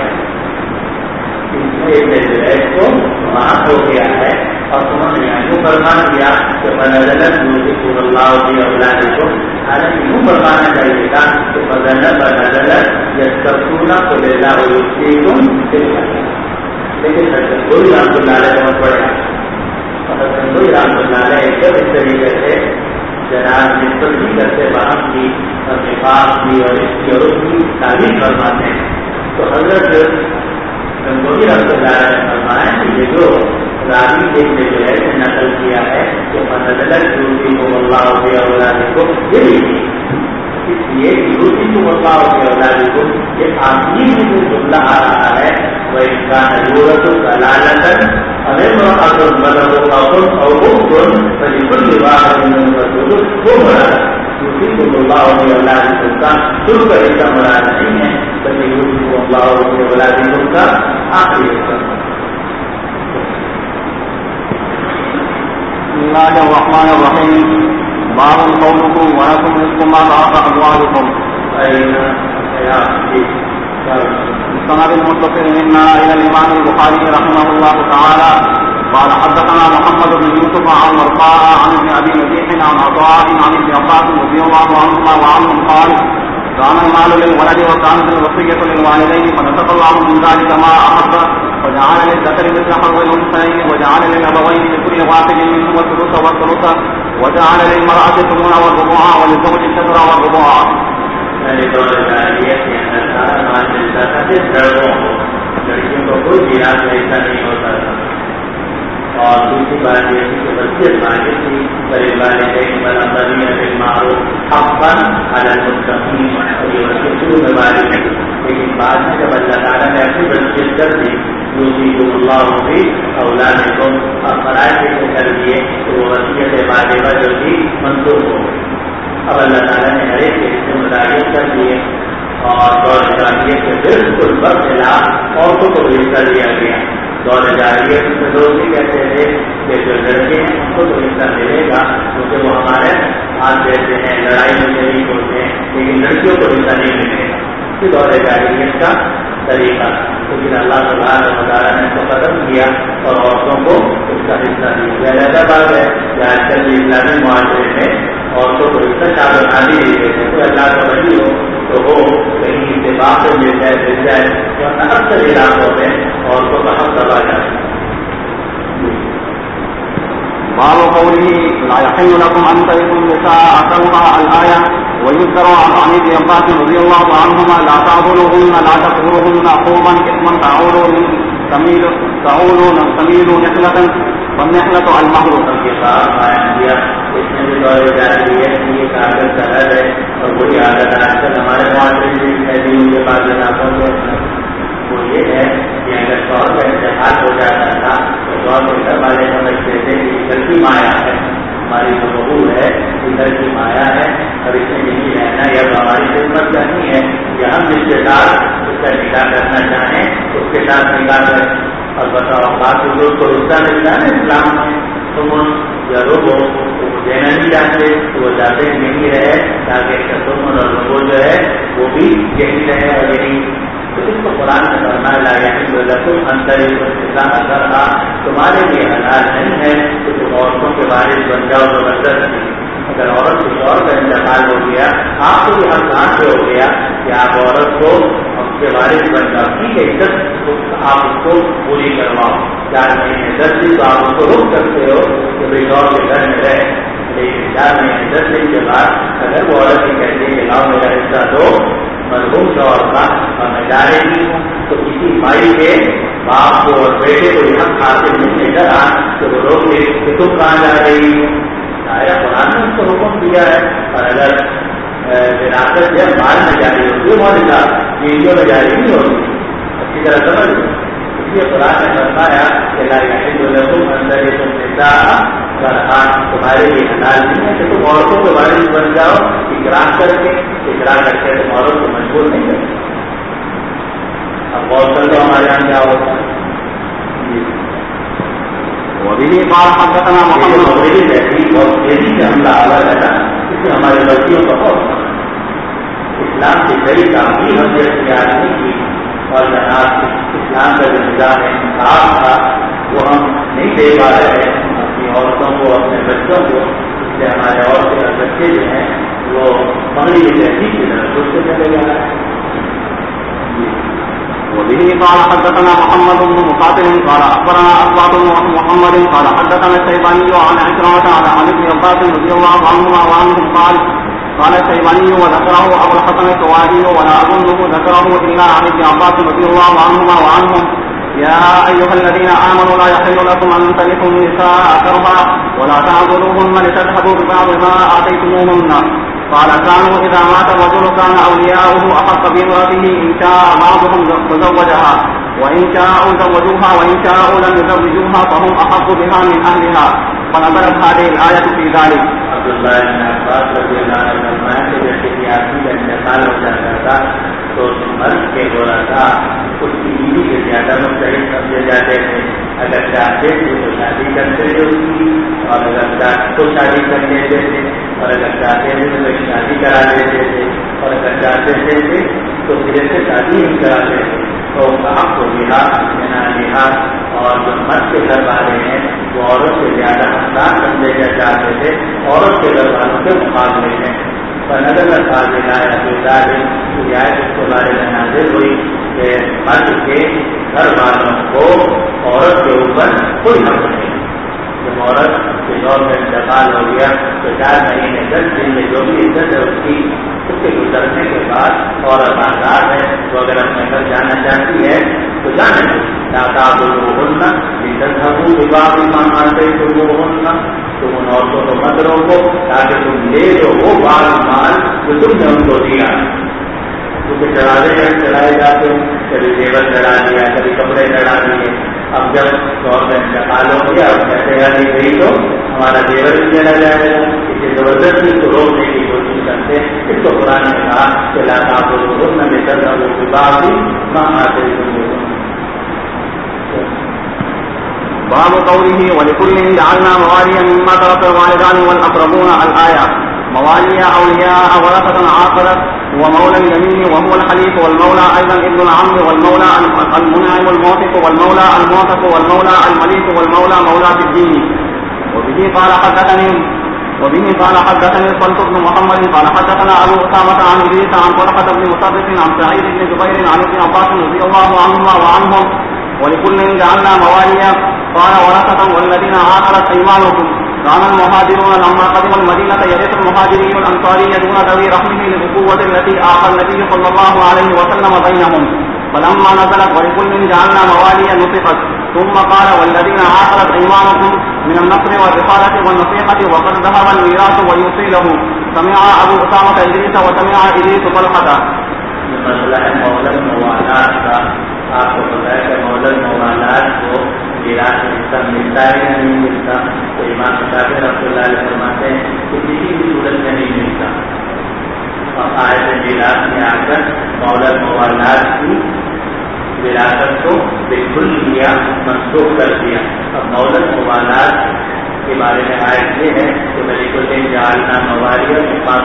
اس سے جو ہے کو وہاں ہو گیا ہے، اور انہوں نے یوں فرمان کیا کہ فنزلت یوصیکم اللہ فی اولادکم، حالانکہ یوں فرمانا چاہیے تھا کہ فنزلت یستفتونک قل اللہ یفتیکم فی الکلالہ. لیکن حضرت گنگوئی رحمۃ اللہ علیہ بہت بڑے ہیں. حضرت گنگوئی رحمۃ اللہ علیہ جب اس طریقے سے جناب نسبت بھی کرتے باہم کی اور نفاق کی اور اس کی اور اس کی تعریف فرماتے ہیں تو حضرت گنگوئی رحمۃ اللہ علیہ نے فرمایا کہ یہ جو راوی ایک نے جو ہے نقل کیا ہے کہ فنزلت یوسف اللہ فی اولادکم، یہ بھی اس لیے یوسف اللہ فی اولادکم یہ آخری میں جو جملہ آ رہا ہے وہ انسان ضرورت دلالتاً امرأۃ بلغ قوم او اخت فلكل واحد منهم رسول وہ مراد یوسف اللہ فی اولادکم کا شروع کا حصہ مراد نہیں ہے بلکہ یوسف اللہ فی اولادکم کا آخری حصہ. بسم الله الرحمن الرحيم. باب قولكم ولكم نصف ما ترك أزواجكم. سند المتصل منا إلى الإمام البخاري رحمه الله تعالى قال حدثنا محمد بن يوسف عن مرقاء عن ابن أبي مجيح عن عطاء عن ابن عباس رضي الله عنهما وعنهم قال كان المال للولد وكانت الوصية للوالدين فنسق الله من ذلك ما أحب وجعل للذكر مثل حظ الأنثيين وجعل للأبوين لكل واحد منهما الثلث والثلث وجعل للمرأة الثمن والربع وللزوج الشطر والربع. لڑکیوں کو کوئی میراث ایسا نہیں ہوتا تھا. اور دوسری بات یہ تھی کہ وصیت مانگی تھی وللوالدین والأقربین بالمعروف حقا علی المتقین، اور یہ وصیت شروع میں والی ہے. لیکن بعد میں جب اللہ تعالیٰ نے اپنی وصیت کر دی یوسیکم اللہ فی اولادکم اور فرائض سے کر دیے تو وہ وصیت واجبہ جو تھی منسوخ ہو گئی. اب اللہ تعالیٰ نے ہر ایک حصے متعین کر دیے اور دور جاریت سے بالکل برخلاف عورتوں کو بھی حصہ دیا گیا. دور جاریت سے لوگ بھی کہتے تھے کہ جو لڑکے ہیں ان کو تو حصہ ملے گا کیونکہ وہ ہمارے ہاتھ دیتے ہیں، لڑائی میں شریک ہوتے ہیں، لیکن لڑکیوں کو حصہ نہیں ملے گا. یہ دور جاریت کا طریقہ لیکن اللہ سبحانہ و تعالیٰ نے اس کو ختم کیا اور عورتوں کو اس کا حصہ دیا. یہ ایسا بات ہے کہ آج کل اسلامی معاشرے میں عورتوں کو حصہ شادی نہیں دیتے. کوئی اللہ کا ولی ہو تو وہ کہیں اتفاق سے مل جائے ورنہ اکثر علاقوں میں عورتوں کا حق دبا جائے. باب قوله لا يحل لكم أن ترثوا النساء كرها الآية. ويذكر عن ابن عباس رضي الله عنهما لا تعبدوهن لا تقتلوهن خوفا إثما تميلوا نحلة والنحلة المهر. کے ساتھ قائم کیا اس میں بھی دور جاہلیت کی ایک عادت کا حل ہے اور وہی عادت آج کل ہمارے معاشرے میں پھیلی ہوئی ہے بعض علاقوں میں. وہ یہ ہے کہ اگر شوہر کا انتقال ہو جاتا تھا تو شوہر کے گھر والے سمجھتے تھے کہ ادھر کی مایا ہے، ہماری جو بہو ہے ادھر کی مایا ہے اور اس میں نہیں رہنا یا تو ہماری خدمت کرنی ہے یا ہم رشتے دار اس کا نکاح کرنا چاہیں اس کے ساتھ نکاح کریں. اور بتاؤ بات لوگ کو حصہ ملتا ہے اسلام میں تم یا روبو دینا نہیں چاہتے تو وہ چاہتے ہیں یہی رہے تاکہ اس کا تمن اور روبو جو ہے وہ بھی یہی رہے اور یہی. تو اس کو قرآن میں فرمایا لا یحل لکم ان ترثوا النساء کرہا، تمہارے لیے حلال نہیں ہے کہ تم عورتوں کے وارث بن جاؤ زبردستی. اگر عورت کسی اور کا انتقال ہو گیا آپ کو بھی حق کہاں سے ہو گیا کہ آپ عورت کو اس کے بارش بن جاؤ. ٹھیک ہے عزت آپ اس کو پوری کرواؤ، 4 مہینے 10 دن تو آپ اس کو روک سکتے ہو کہ بھائی اور کے گھر میں رہے، لیکن 4 مہینے 10 دن کے بعد اگر وہ عورت یہ کہتی ہے کہ لاؤ میرا حصہ دو مرحوم شوہر کا اور میں جا رہی ہوں تو کسی بھائی کے باپ کو اور بیٹے کو یہ حق حاصل نہیں کرا کہ وہ روک لے کہ تم کہاں جا رہی ہو. آیا قرآن نے اس کو حکم دیا ہے. اور اگر وراثت جب بعد میں جاری ہوتی ہے موجودہ ویڈیو میں جاری نہیں ہوتی اچھی طرح سمجھ لو. اس لیے قرآن نے فرمایا کہ لا یحل لکم ان ترثوا النساء کرہا، تمہارے لیے حلال نہیں ہے کہ تم عورتوں کے وارث بن جاؤ اقرار کر کے تم عورت کو مجبور نہیں کرتے. اب غور کر لو ہمارے یہاں کیا ہوتا ہے. وبه قال حدثنا محمد اور تیزی سے حملہ آگا رہتا اس میں ہمارے بچیوں کا بہت اسلام کی کئی تعمیر ہم نے اختیار نہیں کی اور جناب اسلام کا جو نظام انصاف تھا وہ ہم نہیں دے پا رہے ہیں اپنی عورتوں کو اپنے بچوں کو. اس سے ہمارے اور بچے جو ہیں وہ مغربی تہذیب کی طرف سے چلے جا رہے ہیں. وبه قال حدثنا محمد بن مقاتل قال اخبرنا اسباط محمد قال حدثنا الشيباني عن عكرمة عن ابن عباس رضي الله عنهما وعنهم قال الشيباني وذكره ابو الحسن السوائي ولا اظنه ذكره الا عن ابن عباس رضي الله عنهما وعنهم يا ايها الذين امنوا لا يحل لكم ان ترثوا النساء كرها ولا تعضلوهن لتذهبوا ببعض ما اتيتموهن قال كانوا اذا مات الرجل كان اولياؤه احق بامرته ان شاء بعضهم تزوجها وان شاءوا زوجوها وان شاءوا لم يزوجوها فهم احق بها من اهلها فنزلت هذه الايه في ذلك. عبداللہ بن عباس رضی اللہ عنہ فرمایا کہ جیسے کہ آدمی کا انتقال ہو جاتا تھا تو مرد کے گولا تھا اس کی بیوی کے زیادہ مستحق سمجھے جاتے تھے. اگر چاہتے تھے تو شادی کرتے تھے اس کی اور اگر چاہتے تو شادی کر لیتے تھے اور اگر چاہتے تھے تو شادی کرا دیتے تھے اور اگر چاہتے تھے تو پھر سے شادی ہی کراتے تھے. تو آپ کو لحاظ لحاظ اور جو مرد کے گھر والے ہیں وہ عورت سے زیادہ حقدار سمجھے چاہتے تھے عورت کے گھر والوں کے مقابلے میں. نظر اس کے بارے میں نازل ہوئی کہ مرد کے گھر والوں کو عورت کے اوپر کوئی حق نہیں. جب عورت کے دور میں انتقال ہو گیا تو 4 مہینے 10 دن میں جو بھی عزت ہے اس کے گزرنے کے بعد عورت آزاد ہے. تو اگر اپنے گھر جانا چاہتی ہے تو جانے دو. تم ان عورتوں کو مت روکو تاکہ تم لے لو وہ مال جو تم نے ان کو دیا. کیونکہ چڑھائے جاتے کبھی زیور چڑھا دیا کبھی کپڑے چڑھا دیے. اب جب دور میں انتقال ہو گیا اور کہتے ہیں گئی تو ہمارا زیور بھی چلا جائے گا. اسے زبردستی کو روکنے کی کوشش کرتے. اس کو قرآن نے کہا کہ لاتا کو میں لے کر بھی ماں آتے باب قوله ولكل جعلنا مواليا مما ترك الوالدان والاقربون الآية. موالي اولياء ورثة عاقلة ومولى اليمين وهو الحليف والمولى ايضا ابن العم والمولى المنعم الموثق والمولى الموثق والمولى المليك والمولى مولى في الدين. وبه قال حدثني صلت بن محمد قال حدثنا ابو اسامة عن ادريس عن طلحة بن مصرف عن سعيد بن جبير عن ابن عباس رضي الله عنهما وعنهم ولكل جعلنا مواليا قال ورثة والذين عاقلت ايمانكم. كان المهاجرون لما قدموا المدينة يرث المهاجرين الانصاري دون ذوي رحمه للقوة التي آخى النبي صلى الله عليه وسلم بينهم. فلما نزلت ولكل جعلنا مواليا نصفت ثم قال والذين عاقلت ايمانكم من النصر والرسالة والنصيحة وقد ذهب الميراث ويوصي له. سمع ابو اسامة ادريس وسمع ادريس طلحة. آپ کو پتا ہے کہ مولد موالات کو میراث حصہ ملتا ہے یا نہیں ملتا. تو امام شافعی رحمۃ اللہ علیہ فرماتے ہیں کہ کسی بھی صورت میں نہیں ملتا. اور آیت میراث میں آ کر مولد موالات کی وراثت کو بالکل کیا منسوخ کر دیا. اب مولد موالات کے بارے میں آیت یہ ہے کہ بالکل جعلنا موالیا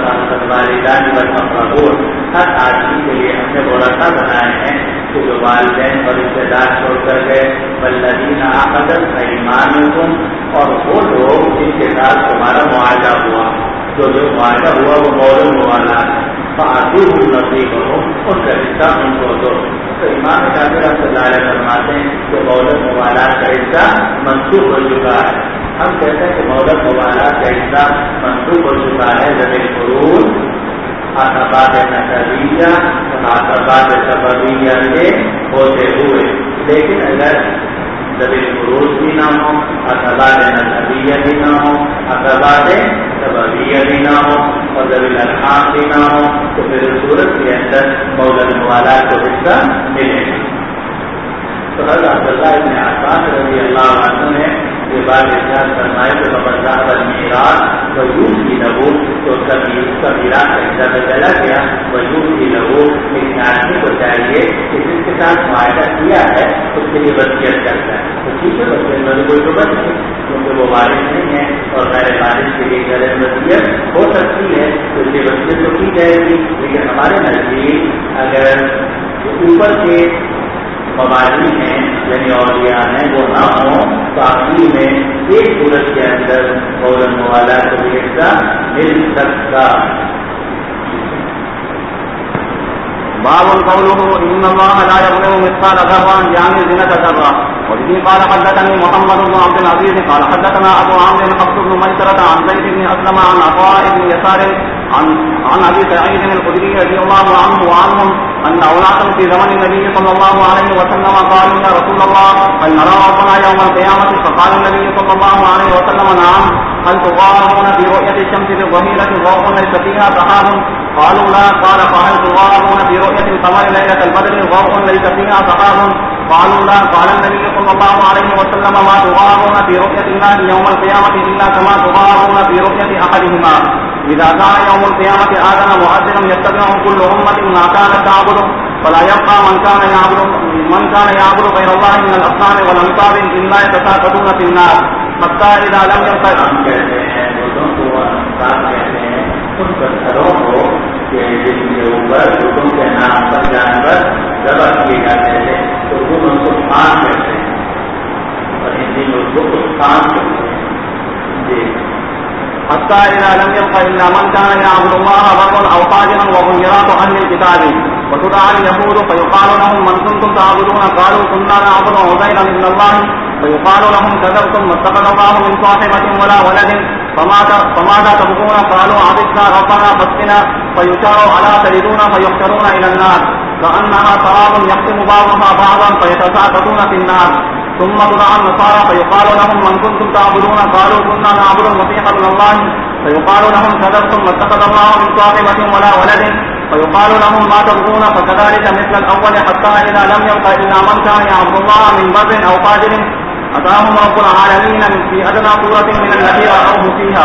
والدان والاقربون. ہر آدمی کے لیے ہم نے ورثہ بنائے ہیں کہ جو والدین اور رشتے دار چھوڑ کر گئے. والذین عقدت ایمانکم اور وہ لوگ جن کے ساتھ تمہارا معاہدہ ہوا. جو معاہدہ ہوا وہ مولد موالات فآتوہم نصیبہم ان کا حصہ ان کو دو. تو امام شافعی رحمۃ اللہ علیہ فرماتے ہیں کہ مولد موالات کا حصہ منسوخ ہو چکا ہے. ہم کہتے ہیں کہ مولد موالات کا حصہ منسوخ ہو چکا ہے ذوی الفروض عصبات نسبیہ عصبات سببیہ سے ہوتے ہوئے. لیکن اگر ذوی الفروض بھی نہ ہو عصبات نسبیہ بھی نہ ہو عصبات سببیہ بھی نہ ہو اور ذوی الارحام بھی نہ ہو تو پھر صورت کے اندر مولد موالات کو حصہ ملے گا. تو حضرت عبداللہ ابن عباس رضی اللہ عنہ نے یہ بات ارشاد فرمائی کہ فبذهب الميراث ويوصي له. تو اس کا میراث کا حصہ تو چلا گیا. ويوصي له ایک آدمی کو چاہیے کہ جس کے ساتھ معاہدہ کیا ہے اس کے لیے وصیت کرتا ہے. تو ٹھیک ہے وصیت میں کوئی ضرورت نہیں کیونکہ وہ وارث نہیں ہے اور غیر وارث کے لیے غیر وصیت ہو سکتی ہے تو اس کی وصیت تو کی جائے گی. لیکن ہمارے نزدیک اگر اوپر کے موالی ہیں یعنی اولیاء ہیں وہ نہ ہوں تو آخری میں ایک صورت کے اندر مولد موالات کو بھی حصہ مل سکتا. باب قوله ان الله لا يظلم مثقال ذره يعني زنة ذره. وبه قال حدثني محمد بن عبد العزيز قال حدثنا ابو عمرو حفص بن ميسرة عن زيد بن اسلم عن عطاء بن يسار عن ابي سعيد الخدري رضي الله عنه وعنهم ان اولادا في زمن النبي صلى الله عليه وسلم قالوا يا رسول الله هل نرى ربنا يوم القيامة؟ فقال النبي صلى الله عليه وسلم نعم. هل تضاهون في رؤية الشمس بالظهيرة ضوء ليس فيها سحاب؟ قالوا لا. قال فهل تضاهون في رؤية القمر ليلة البدر ضوء ليس فيها سحاب؟ قالوا لا. قال النبي صلى الله عليه وسلم ما تضاهون في رؤية الله يوم القيامة إلا كما تضاهون في رؤية أحدهما. إذا كان يوم القيامة آذن مؤذن يتبعه كل أمة ما كانت تعبده فلا يبقى من كان يعبد غير الله من الأصنام والأنصاب إلا يتساقطون في النار حتى إذا لم يبقى. ان پتھروں کو جن کے اوپر حکم کے نام پر جانور ذبح کیے جاتے تھے تو وہ ان کو خان کہتے ہیں اور ہندی میں اس کو خان کہتے ہیں. جی حتى إذا لم يبق إلا من كان يعبد الله برا أو فاجرا وهم ميراث أهل الكتاب. وتدعى اليهود فيقال لهم من كنتم تعبدون؟ قالوا كنا نعبد عزيرا ابن الله. فيقال لهم كذبتم ما اتخذ الله من صاحبة ولا ولد فماذا تبغون؟ قالوا عبدنا ربنا فاسقنا. فيشار على تردون فيحشرون إلى النار كأنها سراب يختم بعضها بعضا فيتساقطون في النار. ثم تدعى النصارى فيقال لهم من كنتم تعبدون؟ قالوا كنا نعبد المسيح ابن الله. فيقال لهم كذبتم ما اتخذ الله من صاحبة ولا ولد. فيقال لهم ما تبغون؟ فكذلك مثل الأول حتى إذا لم يبق إلا من كان يعبد الله من بر أو فاجر أتاهم رب العالمين في أدنى صورة من التي رأوه فيها.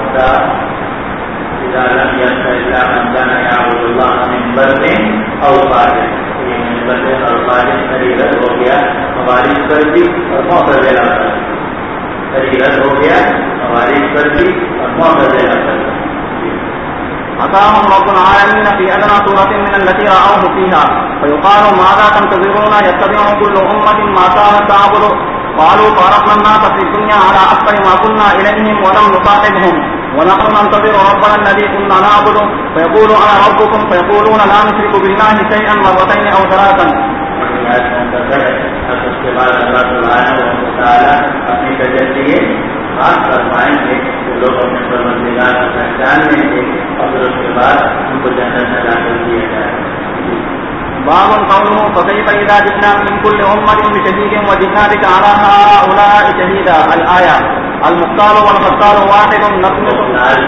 إذا لم يبق إلا من كان يعبد الله من بر أو فاجر. بر اور فاجر خریدت ہو گیا ہماری فرضی اور معتزلہ خریدت ہو گیا ہماری فرضی اور معتزلہ. أتاهم رب العالمين في أدنى صورة من التي رأوه فيها. فيقال ماذا تنتظرون؟ يتبع كل أمة ما كانت تعبد. قالوا فارقنا الناس في الدنيا على أكثر ما كنا إليهم ولم نصاحبهم ونحن ننتظر ربنا الذي كنا نعبده فيقول أنا ربكم فيقولون لا نشرك بالله شيئا مرتين أو ثلاثا. اس کے بعد اللہ سبحانہ و تعالیٰ اپنی تجلی خاص فرمائیں گے کہ لوگ اپنے پروردگار کو پہچان لیں گے اور پھر اس کے بعد ان کو جنت میں داخل کیا جائے. باب قوله فكيف إذا جئنا من كل أمة بشهيد وجئنا بك على هؤلاء شهيدا. الآية. المختار والختار واحد نقمص.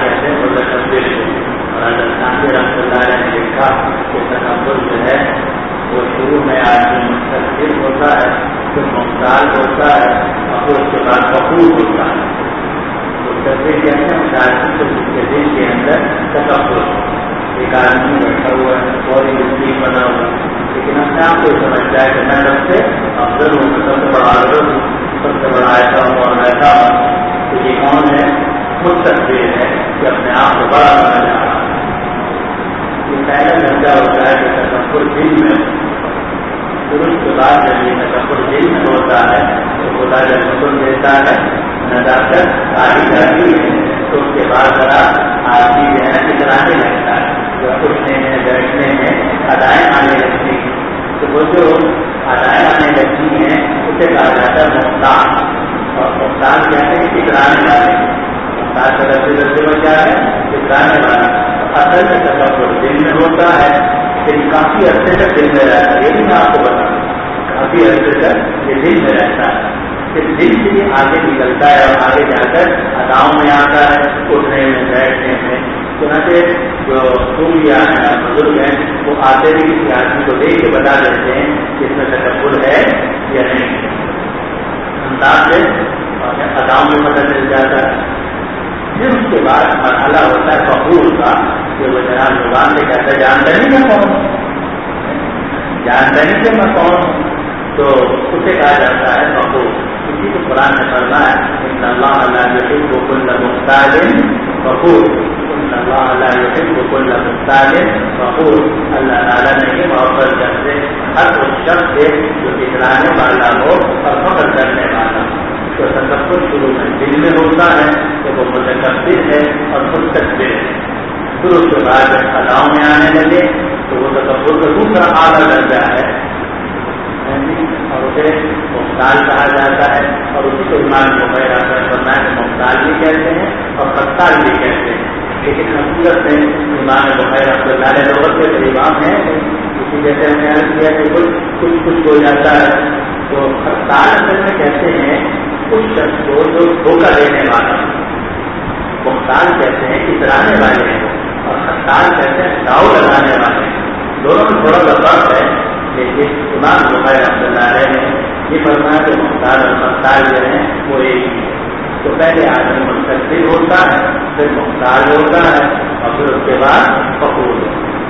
نے لکھا کہ تکبر جو ہے وہ شروع میں آدمی مستقبل ہوتا ہے پھر مختار ہوتا ہے اور پھر اس کے بعد فخور ہوتا ہے. مستقبل کہتے ہیں آدمی کو جس کے دل کے اندر تکبر. ایک آدمی بیٹھا ہوا ہے اور ایک دل بنا ہوا ہے لیکن اپنے آپ کو سمجھتا ہے کہ میں سب سے افضل ہوں, سب سے بڑا عالم ہوں, سب سے بڑا ایسا ہوں اور ایسا ہوں. تو یہ کون ہے؟ مستقبل ہے کہ اپنے آپ کو بڑا بنا جا رہا ہے. یہ پہلا درجہ ہوتا ہے کہ تکبر دل میں. پھر اس کے بعد جب یہ تکبر دل میں ہوتا ہے تو خدا جب حکم دیتا ہے نزاکت آئی جاتی ہے تو اس کے بعد ذرا آدمی جو ہے اترانے لگتا ہے. اٹھنے میں بیٹھنے میں ادائیں آنے لگتی ہیں. تو وہ جو ادائیں آنے لگتی ہیں اسے کہا جاتا ہے مختار. اور مختار کہتے ہیں ٹکرانے والے. مختار کا لفظ کیا ہے؟ ٹکرانے والا. اصل میں تکبر دل میں ہوتا ہے لیکن کافی عرصے تک دل میں رہتا ہے. یہ بھی میں آپ کو بتاؤں کافی عرصے تک یہ دل میں رہتا ہے. پھر دل سے یہ آگے نکلتا ہے اور آگے جا کر اداؤں میں آتا ہے, اٹھنے میں بیٹھنے میں. چنانچہ جو سوریا ہیں بزرگ ہیں وہ آتے بھی کسی آدمی کو دیکھ کے بتا دیتے ہیں کہ اس میں تکبر ہے یا نہیں. انداز سے اور اداؤں میں پتہ چل جاتا ہے. پھر اس کے بعد مرحلہ ہوتا ہے فخور کا کہ وہ جناب زبان سے کہتا ہے جانتا نہیں میں کون ہوں, جانتا نہیں کہ میں کون ہوں. تو اسے کہا جاتا ہے فخور. اسی کو قرآن میں پڑھنا ہے ان اللہ لا یحب کل مختال فخور. ان اللہ لا یحب کل مختال فخور. اللہ تعالیٰ نے یہ محبت کرتے ہر اس شخص سے جو ٹکرانے والا ہو اور فخر کرنے والا ہو. تو تکبر شروع میں دل میں ہوتا ہے تو وہ متکبر ہے اور مستقبل ہے. پھر اس کے بعد جب اداؤں میں آنے لگے تو وہ تکبر کا دوسرا محتال کہا جاتا ہے، اور اسی کو امام بخاری رحمۃ اللہ فرمایا کہ محتال بھی کہتے ہیں اور خطال بھی کہتے ہیں، لیکن حقیقت میں امام بخاری رحمۃ اللہ علیہ لغت کے امام ہیں، اسی جیسے ہم نے عرض کیا کہ کچھ ہو جاتا ہے، تو خطال اصل میں کہتے ہیں اس شخص کو جو دھوکہ دینے والا، محتال کہتے ہیں اترانے والے ہیں، اور خطال کہتے ہیں داؤ لگانے والے ہیں، دونوں میں تھوڑا سا فرق ہے، لیکن امام بخاری رحمۃ اللہ علیہ نے یہ فرمایا کہ محتال اور خطال جو ہیں وہ ایک ہی ہے۔ تو پہلے آدمی مستقبل ہوتا ہے، پھر محتال ہوتا ہے، اور پھر اس کے بعد فخور ہوتا ہے۔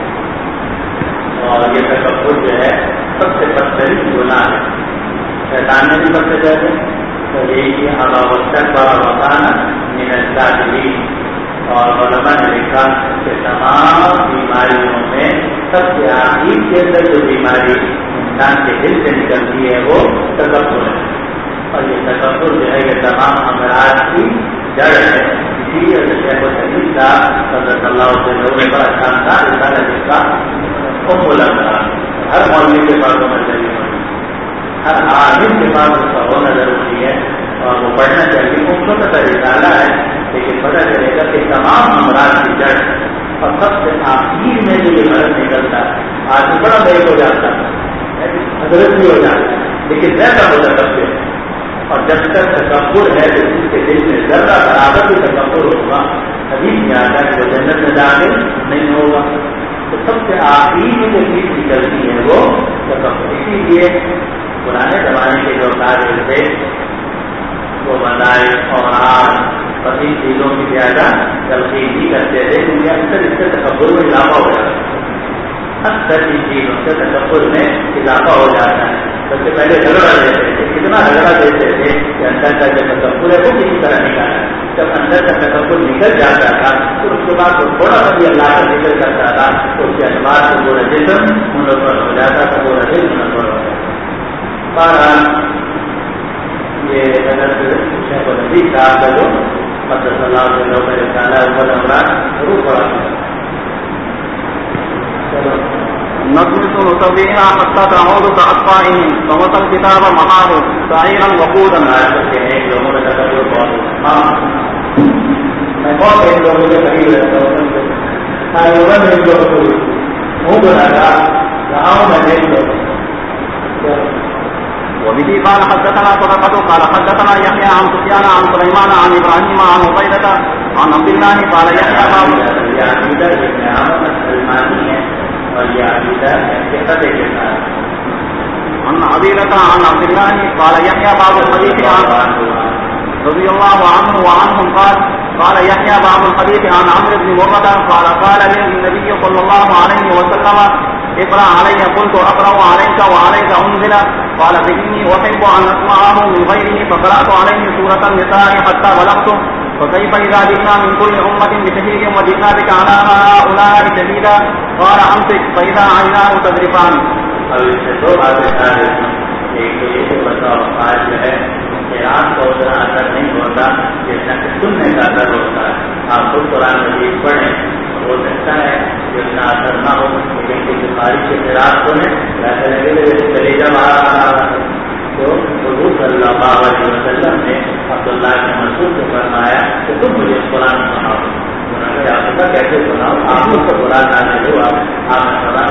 اور یہ تکبر جو ہے سب سے بدترین گناہ ہے، شیطان نے بھی سب سے پہلے تو یہی کہ بڑا وطانہ من الظالمین، اور علماء نے لکھا کہ تمام بیماریوں میں سب سے آخر کے اندر جو بیماری انسان کے دل سے نکلتی ہے وہ تکبر ہے، اور یہ تکبر جو ہے یہ تمام امراض کی جڑ ہے۔ اسی لیے شیخ الحدیث صاحب صلی اللہ علیہ وسلم نے بڑا شاندار رسالہ لکھا ام الامراض، ہر مولوی کے پاس ہونا چاہیے، ہر عالم کے پاس اس کا ہونا ضروری ہے، اور وہ پڑھنا چاہیے۔ وہ چھوٹا سا رسالہ ہے لیکن پتہ چلے گا کہ تمام امراض کی جڑ اور سب سے آخر میں جو یہ مرض نکلتا ہے، آدمی بڑا بڑے ہو جاتا ہے، حضرت بھی ہو جاتا ہے، لیکن زیادہ ہو جاتا ہے، اور جب تک تکبر ہے تو اس کے دل میں ذرہ برابر بھی تکبر ہوگا، حدیث میں آتا ہے کہ وہ جنت میں داخل نہیں ہوگا۔ تو سب سے آخری میں جو چیز نکلتی ہے وہ تکبر۔ اسی لیے پرانے زمانے کے جو تاجر تھے وہ بندائے اور آج اور ان چیزوں کی زیادہ تلقین نہیں کرتے تھے، کیونکہ اکثر اس سے تکبر میں اضافہ ہو جاتا ہے، اکثر ان چیزوں سے تکبر میں اضافہ ہو جاتا ہے۔ سب سے پہلے جھگڑا دیتے تھے، کتنا جھگڑا دیتے تھے کہ اندر کا جو تکبر ہے وہ کسی طرح نکالا، جب اندر کا تکبر نکل جاتا تھا تو اس کے بعد وہ تھوڑا سا بھی اللہ کا ذکر کرتا تھا تو اس کے اعتبار سے پورا جسم منور ہو جاتا تھا، پورا دل منور ہو جاتا تھا۔ بہرحال یہ حضرت شیخ الحدیث صاحب کا جو قدس اللہ علیہ وسلم کا رسالہ اوپر امراض ضرور پڑھا نجلس نسويها حتى تعود كأطفائهم فوت الكتاب معه سعيرا وقودا۔ لوگوں نے تکبر بہت، میں بہت ایک لوگوں کے قریب رہتا ہوں، منہ بناتا گاؤں میں دیکھ لو۔ وبه قال حدثنا صدقة قال حدثنا يحيى عن سفيان عن سليمان عن إبراهيم عن عبيدة عن عبد الله قال يحيى اور یہ عقیدہ کے قدر کے ساتھ عن عبيدة عن عبد الله قال يحيى باب الحديث عن رضي الله عنه وعنهم قال يحيى باب الحديث عن عمرو بن مرة قال لي النبي صلى الله عليه وسلم اقرأ علي، قلت أقرأ عليك وعليك أنزل، قال فإني أحب أن أسمعه من غيره، فقرأت عليه سورة النساء حتى بلغت فكيف إذا جئنا من كل أمة بشهيد وجئنا بك على هؤلاء شهيدا، قال أمسك فإذا عيناه تذرفان۔ اب اس سے دو باتیں سارے، ایک تو یہ کہ بتاؤ آج جو ہے قرآن کا اتنا اثر نہیں ہوتا جتنا کہ سننے کا اثر ہوتا ہے۔ آپ خود قرآن مجید پڑھیں، ہو سکتا ہے کہ اتنا اثر نہ ہو، لیکن کسی بارش کے خلاف سنیں ایسا لگے جیسے کلیجہ باہر آ رہا ہے۔ تو حضور صلی اللہ علیہ وسلم نے عبداللہ بن مسعود سے فرمایا کہ تم مجھے قرآن سناؤ۔ انہوں نے آپ کا کیسے سناؤ؟ آپ کو تو قرآن نازل ہوا، آپ نے سنا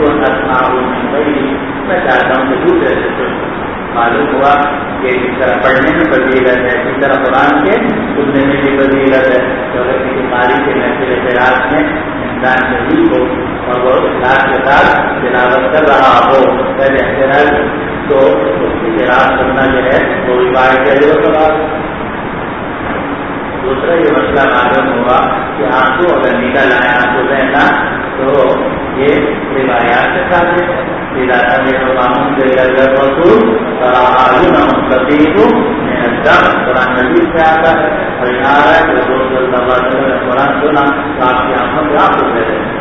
میں چاہتا ہوں کہ دوسرے سے سنوں۔ معلوم ہوا کہ جس طرح پڑھنے میں فضیلت ہے اسی طرح قرآن کے سننے میں بھی فضیلت ہے۔ تو اگر کسی قاری کے محفل اعتراض میں انسان شہید ہو اور وہ اخلاص کے ساتھ تلاوت کر رہا ہو پہلے اعتراض، تو اس کی قراءت کرنا جو ہے وہ روایت کے لیے۔ دوسرا یہ مسئلہ معلوم ہوا کہ آنسو اگر نکل آئے، آنسو بہنا، تو یہ روایات کے ساتھ قرآن مجید سے آتا ہے اور یہ آ رہا ہے کہ رسول صلی اللہ علیہ وسلم نے قرآن سنا تو آپ کی آنکھوں سے آپ اٹھ رہے ہیں۔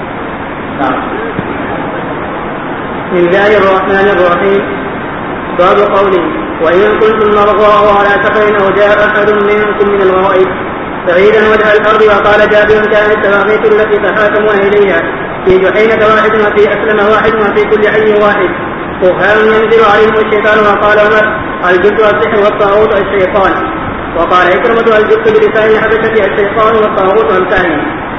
بسم الله الرحمن الرحيم. باب قوله وإن كنتم مرضى وعلى سفر أو جاء أحد منكم من الغائب بعيدا وجه الأرض. وقال جابر كانت التواقيت التي تحاكمون إليها في جحينة واحد وفي أسلم واحد وفي كل حي واحد. كفار ينزل عليهم الشيطان. وقال عمر الجد السحر والطاغوت الشيطان. وقال عكرمة الجد بلسان الحبشة الشيطان والطاغوت الثاني.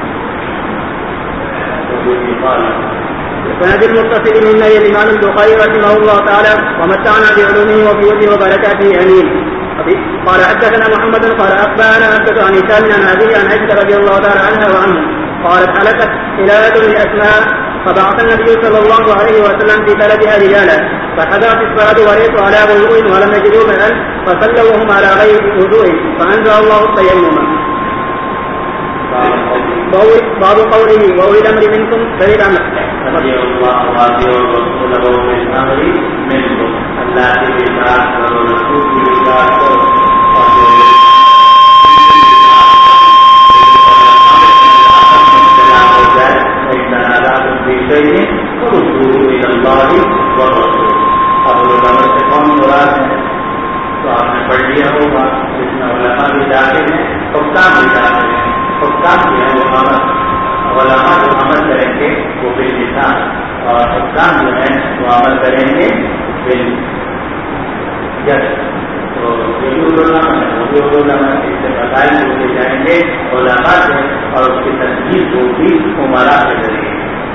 سند المتصل منا الإمام البخاري رحمه الله تعالى ومتعنا بعلومه وفيوده وبركاته امين. قال حدثنا محمد قال اخبرنا عبده عن هشام عن ابيه عن عائشة رضي الله تعالى عنها وعنه قالت حلقت هلالة لاسماء فبعث النبي صلى الله عليه وسلم في طلبها رجالا فحضرت الصلاة وليس على وضوء ولم يجدوا ماء فصلوا وهم على غير وضوء فانزل الله التيمم. باب قوله واولي الامر منكم ذوي الامر. الله ورسوله بالامر منكم اللہ کے ساتھ اور رسول کی اطاعت کرو اور کون مراد ہے تو آپ نے پڑھ لیا ہوگا جس میں علماء بھی داخل ہیں حکام بھی داخل ہیں. حکام جو ہے وہ علماء جو عمل کریں گے وہ باللسان اور حکام جو ہے وہ عمل کریں گے بالید. تو علماء اس سے مسائل ہوتے جائیں گے علماء سے اور اس کی تنظیم ہوگی عمرا کے ذریعے.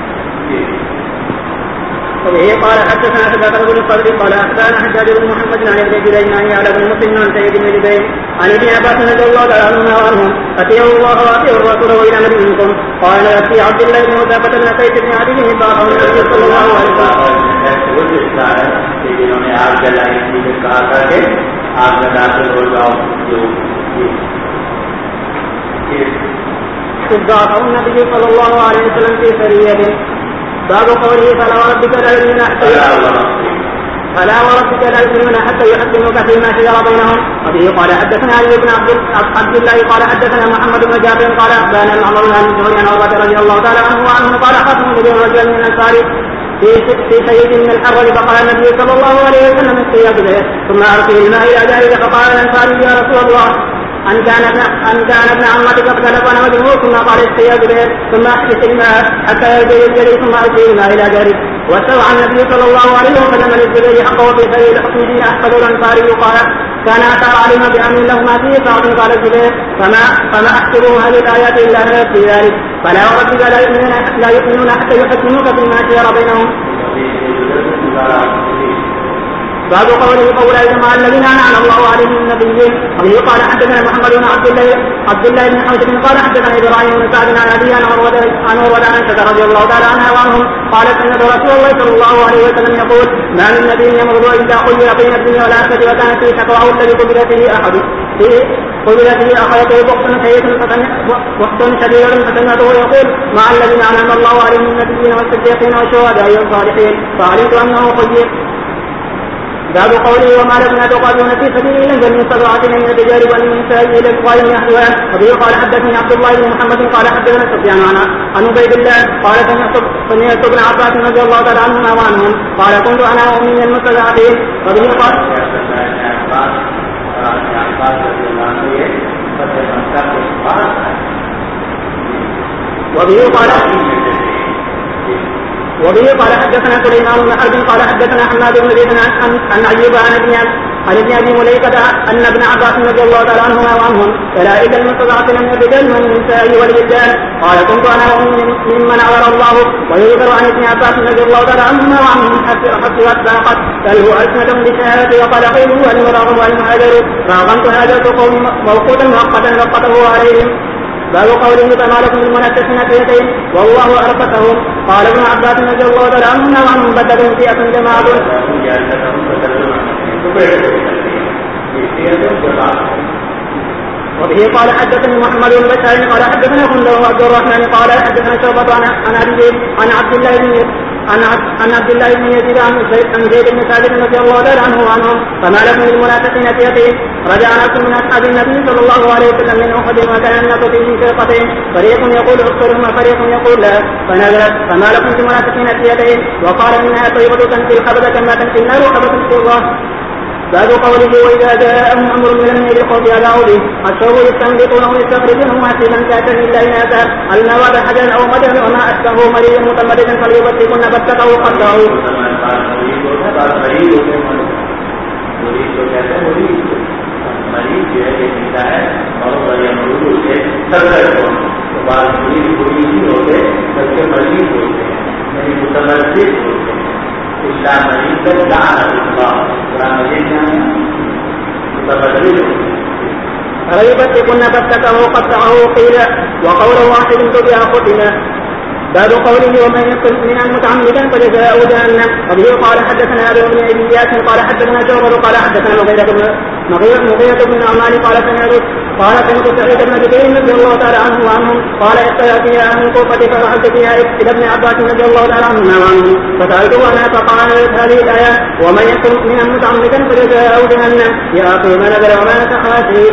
وبه قال حدثنا سبقه بن الفضل قال اخبرنا حجاج بن محمد عن ابن جريج عن علي بن مسلم عن سيد بن جبير عن ابن عباس رضي الله تعالى عنهما وعنهم اتيوا الله واطيعوا الرسول والى النبي منكم قال في عبد الله بن مذافة بن قيس بن عدي بن طاعون النبي صلى الله عليه وسلم. جنہوں نے آگ جلائی تھی کہا تھا کہ آگ میں داخل ہو جاؤ جو النبي صلى الله عليه وسلم في سرية. باب قوله فلا وربك لا يؤمنون حتى يحكموك فيما شجر بينهم. وبه قال حدثنا علي بن عبد الله قال حدثنا محمد بن جابر قال اخبرنا المعمر بن الزهري عن عروة رضي الله تعالى عنه وعنه قال خاتم به رجل من الانصار في سيد من الحرب فقال النبي صلى الله عليه وسلم استيقظ به ثم ارسل الماء الى ذلك فقال الانصاري يا رسول الله أن كان ابن عمتك قد نفن وجهه ثم قال استيقظ به ثم احدث الماء حتى يرجع الجري ثم ارسل الماء الى ذلك. واستوى النبي صلى الله عليه وسلم للزبير حقه في سبيل حكمه احفظ الانصاري قال كان اشار علينا بامر لهما فيه ساعه قال الزبير فما احسبوا هذه الايات الا من في ذلك فلا وربك لا يؤمنون حتى يحكموك فيما شجر بينهم. باب قوله فاولئك مع الذين انعم الله عليهم من النبيين. وبه قال حدثنا محمد بن عبد الله بن حوشب قال حدثنا ابراهيم بن سعد عن ابي عن عروة عائشة رضي الله تعالى عنها وعنهم قالت ان رسول الله صلى الله عليه وسلم يقول ما من نبي يمر الا خير بين الدنيا والاخره وكان في تقواه الذي قبل فيه اخرته وقت شديد فسمعته يقول مع الذين انعم الله عليهم من النبيين والصديقين والشهداء والصالحين فعلمت انه خير. باب قوله وما لكم لا تقاتلون في سبيل الله من صدعة من الرجال والنساء الى القائم يحوان. وبه قال حدثني عبد الله بن محمد قال حدثنا سفيان عن عبيد الله قال سمعت ابن عباس رضي الله تعالى عنهما وعنهم قال كنت انا وامي من المستضعفين. وبه قال وبه قال حدثنا سليمان بن حرب قال حدثنا حماد بن زيد عن ايوب عن ابن ابي مليكة ان ابن عباس رضي الله تعالى عنهما وعنهم اولئك المستضعفين من الرجال والنساء والولدان قال كنت انا ممن امر الله. ويذكر عن ابن عباس رضي الله تعالى عنهما وعنهم حتى ساقت بل هو السنة بالشهادة وقال قيله المراغم والمهاجر راغمت هذا قوم موقوتا مؤقتا وقته عليهم. باب قوله فما لكم المنافقين فئتين والله ارقتهم. قال ابن عباس رضي الله تعالى عنهما وعنهم بدلهم فئة جماعة. وبه قال حدثني محمد بن بشار قال حدثنا خندق وعبد الرحمن قال حدثنا شعبة عن عبد الله بن يزيد عن زيد بن ثابت رضي الله تعالى عنه وعنهم فما لكم للمنافقين فئتين رجع ناس من اصحاب النبي صلى الله عليه وسلم من احد وكان الناس فيهم فرقتين فريق يقول اكثرهم وفريق يقول لا فنزلت فما لكم للمنافقين فئتين وقال انها طيبة تنفي الخبث كما تنفي النار خبث الصغار. باب قوله واذا جاءهم امر من الامن بالخوف اذاعوا به الشوب يستنبطونه يستخرجونه حسيبا كاتب الا اناثا المواد حجرا او مدرا وما اشبهه مريض متمردا فليبتكن بتته قدره. بعد مریض ہو گئے مریض کو کہتے ہیں مریض جو ہے یہ ملتا ہے اور مرود سے سرکر کو تو بعض مریض بری نہیں ہوتے بلکہ مریض ہوتے ہیں یعنی متمرکز ہوتے ہیں اسلام مریض کا لعن اللہ اسلام مریض کیا ہے متمرکز ہوتے ہیں غيبت كنا فتكه قطعه قيل وقول واحد تبع ختم باب قوله ومن يقتل مؤمنا متعمدا فجزاؤه جهنم. وبه قال حدثنا ابي بن اياس قال حدثنا شعبة قال حدثنا مغيرة بن النعمان قال سمعت سعيد بن جبير رضي الله تعالى عنه وعنهم قال اطلعت فيها اهل الكوفة فرحلت فيها الى ابن عباس رضي الله تعالى عنهما وعنهم فسالته عنها فقال هذه الايه ومن يقتل مؤمنا متعمدا فجزاؤه جهنم يا اخي ما نزل وما نسخ هذه.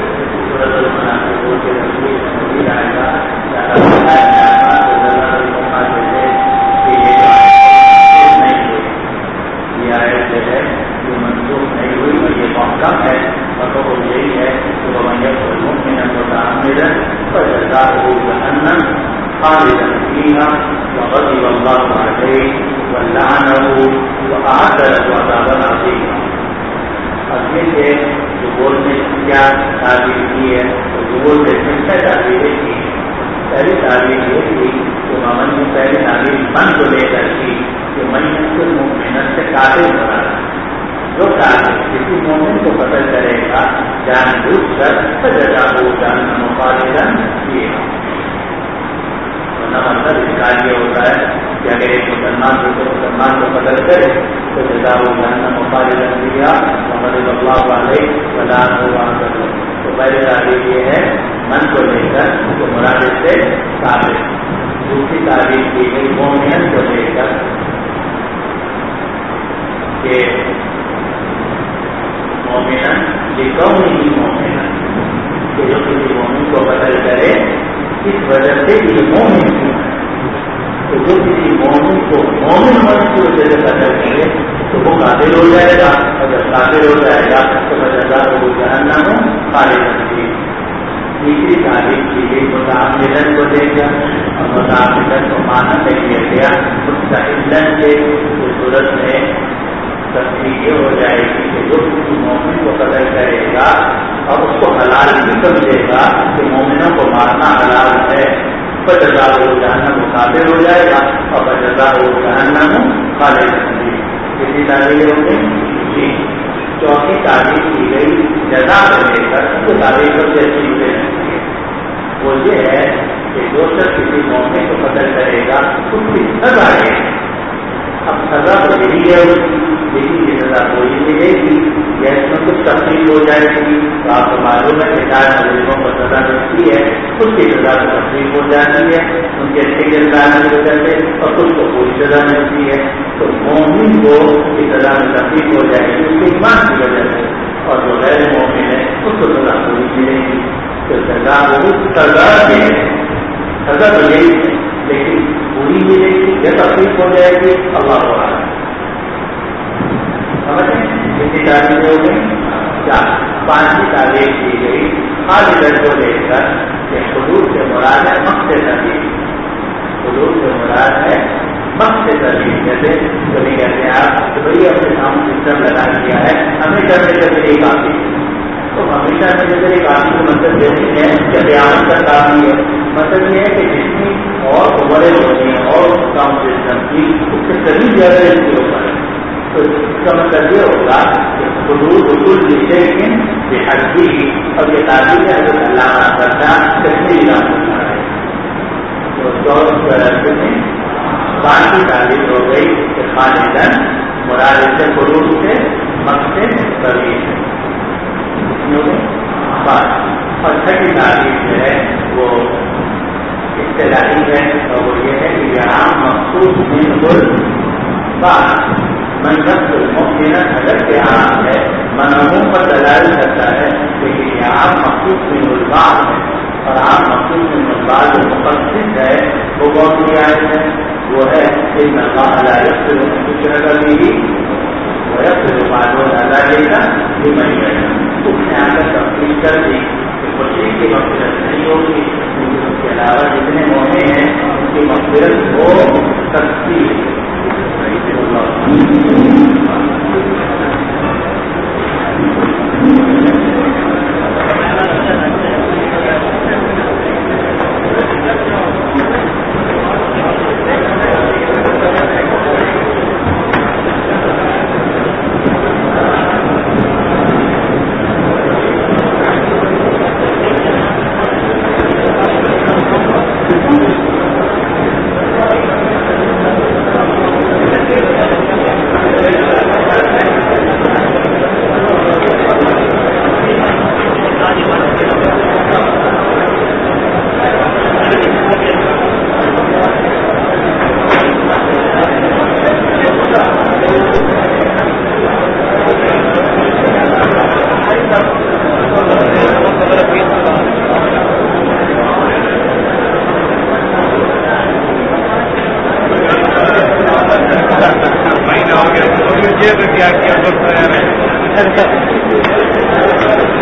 خالدا فيها وغضب الله عليه ولعنه وأعد له عذابا عظيما. اصل سے زبور نے کیا تعبیر کی ہے تو زبور نے کیا تعبیر کی ہے. پہلی تعبیر یہ تھی کہ محمد نے پہلی تعبیر من کو لے کر کی کہ من کو محنت سے کافر بنا جو کافر کسی مومن کو قتل کرے گا جان بوجھ کر سزا کو جان مخالفا کیے گا. مطلب اس کا یہ ہوتا ہے کہ اگر ایک مسلمان کو قتل کرے تو جزا وہ جہنم مخالفا کیا محمد اللہ علیہ وسلم. تو پہلی تعبیر یہ ہے من کو لے کر تو مراد سے کافر. دوسری تعبیر کی گئی مومن کو لے کر کہ مومن لکھوں ہی مومن کہ جو کسی مومن کو قتل کرے اس وجہ سے یہ مومن ہے. تو جو کسی مومن کو مومن ہونے کی وجہ سے قتل کرے تو وہ قاتل ہو جائے گا اور جب قاتل ہو جائے گا تو سزا وہ جہنم میں خالد ہوگی. تیسری تعریف کی گئی متعمدن کو دے گا اور متعمدن کو مانا نہیں دیا گیا مستحلن کے صورت میں تفصیل یہ ہو جائے گی کہ جو کسی مومن کو قتل کرے گا اور اس کو حلال بھی سمجھے گا کہ مومنوں کو مارنا حلال ہے فجزا وہ جہنم قاتل ہو جائے گا اور فجزا وہ جہنم خالد ہوگی. کسی تعریف ہو گئی جی. چوتھی تعریف کی گئی جزا کو لے کر تو تعریف سب سے اچھی ہوئے وہ یہ ہے کہ جو شخص کسی موقع کو قتل کرے گا اس کی سزا ہے. اب سزا تو یہی ہے لیکن یہ سزا تو یہ ملے گی یا اس میں کچھ تفصیل ہو جائے گی تو آپ کو معلوم ہے کہ چار مجرموں کو سزا ملتی ہے اس کی سزا تو تفصیل ہو جاتی ہے ان کے اچھے کردار کی وجہ سے اور کچھ کو پوری سزا ملتی ہے. تو مومن کو کی سزا میں تفصیل ہو جائے گی اس کے ایمان کی وجہ سے اور جو غیر مومن ہے اس کو سزا پوری ملے گی. تو سزا بہت سزا ہے سزا تو یہی ہے لیکن پوری ملے گی یا تفصیل ہو جائے گی اللہ تعالیٰ سمجھیں. کتنی تعلیم ہو گئی چار. پانچویں تعلیم کی گئی خالدن کو لے کر کہ حدود سے مراد ہے مقصد تعلیم. حدود سے مراد ہے مقصد تعلیم. جیسے کبھی کہتے ہیں آپ تو بھائی اپنے سامنے سسٹم لگا دیا ہے ہمیشہ میں جیسے ایک کافی تو ہمیشہ میں جیسے ایک کافی کو مطلب دیتی ہے کہ بیان کا کافی ہے. مطلب یہ ہے کہ جتنی اور عمریں ہوتی ہیں اور کام سسٹم کی اس سے کبھی زیادہ اس کے اوپر ہے. تو اس کا مطلب یہ ہوگا کہ حدود اصول جیسے لیکن یہ حقی اور یہ تعلیم ہے جو اللہ کرتا کشمیری نام ہوتا ہے. تو پانچ کی تعلیم ہو گئی کہ خالدن مراد سے حدود سے مقصد کبھی اور چھٹی تعلیم جو ہے وہ اصطلاحی ہے اور وہ یہ ہے کہ یہ عام مخصوص منظر المؤمن اگر کے عام ہے منعوم پر دلائل کرتا ہے لیکن یہ عام مخصوص من البعض ہے اور عام مخصوص من البعض جو مقصد ہے وہ کون سی آیت ہے وہ ہے ان اللہ لا یغفر ان یشرک به ویغفر ما دون ذلک لمن یشاء. اس نے آ کر تفصیل کر دی کہ مشرک کی مغفرت نہیں ہوگی اس کے علاوہ جتنے مومن ہیں ان کی مغفرت ہو سکتی ہے. ہے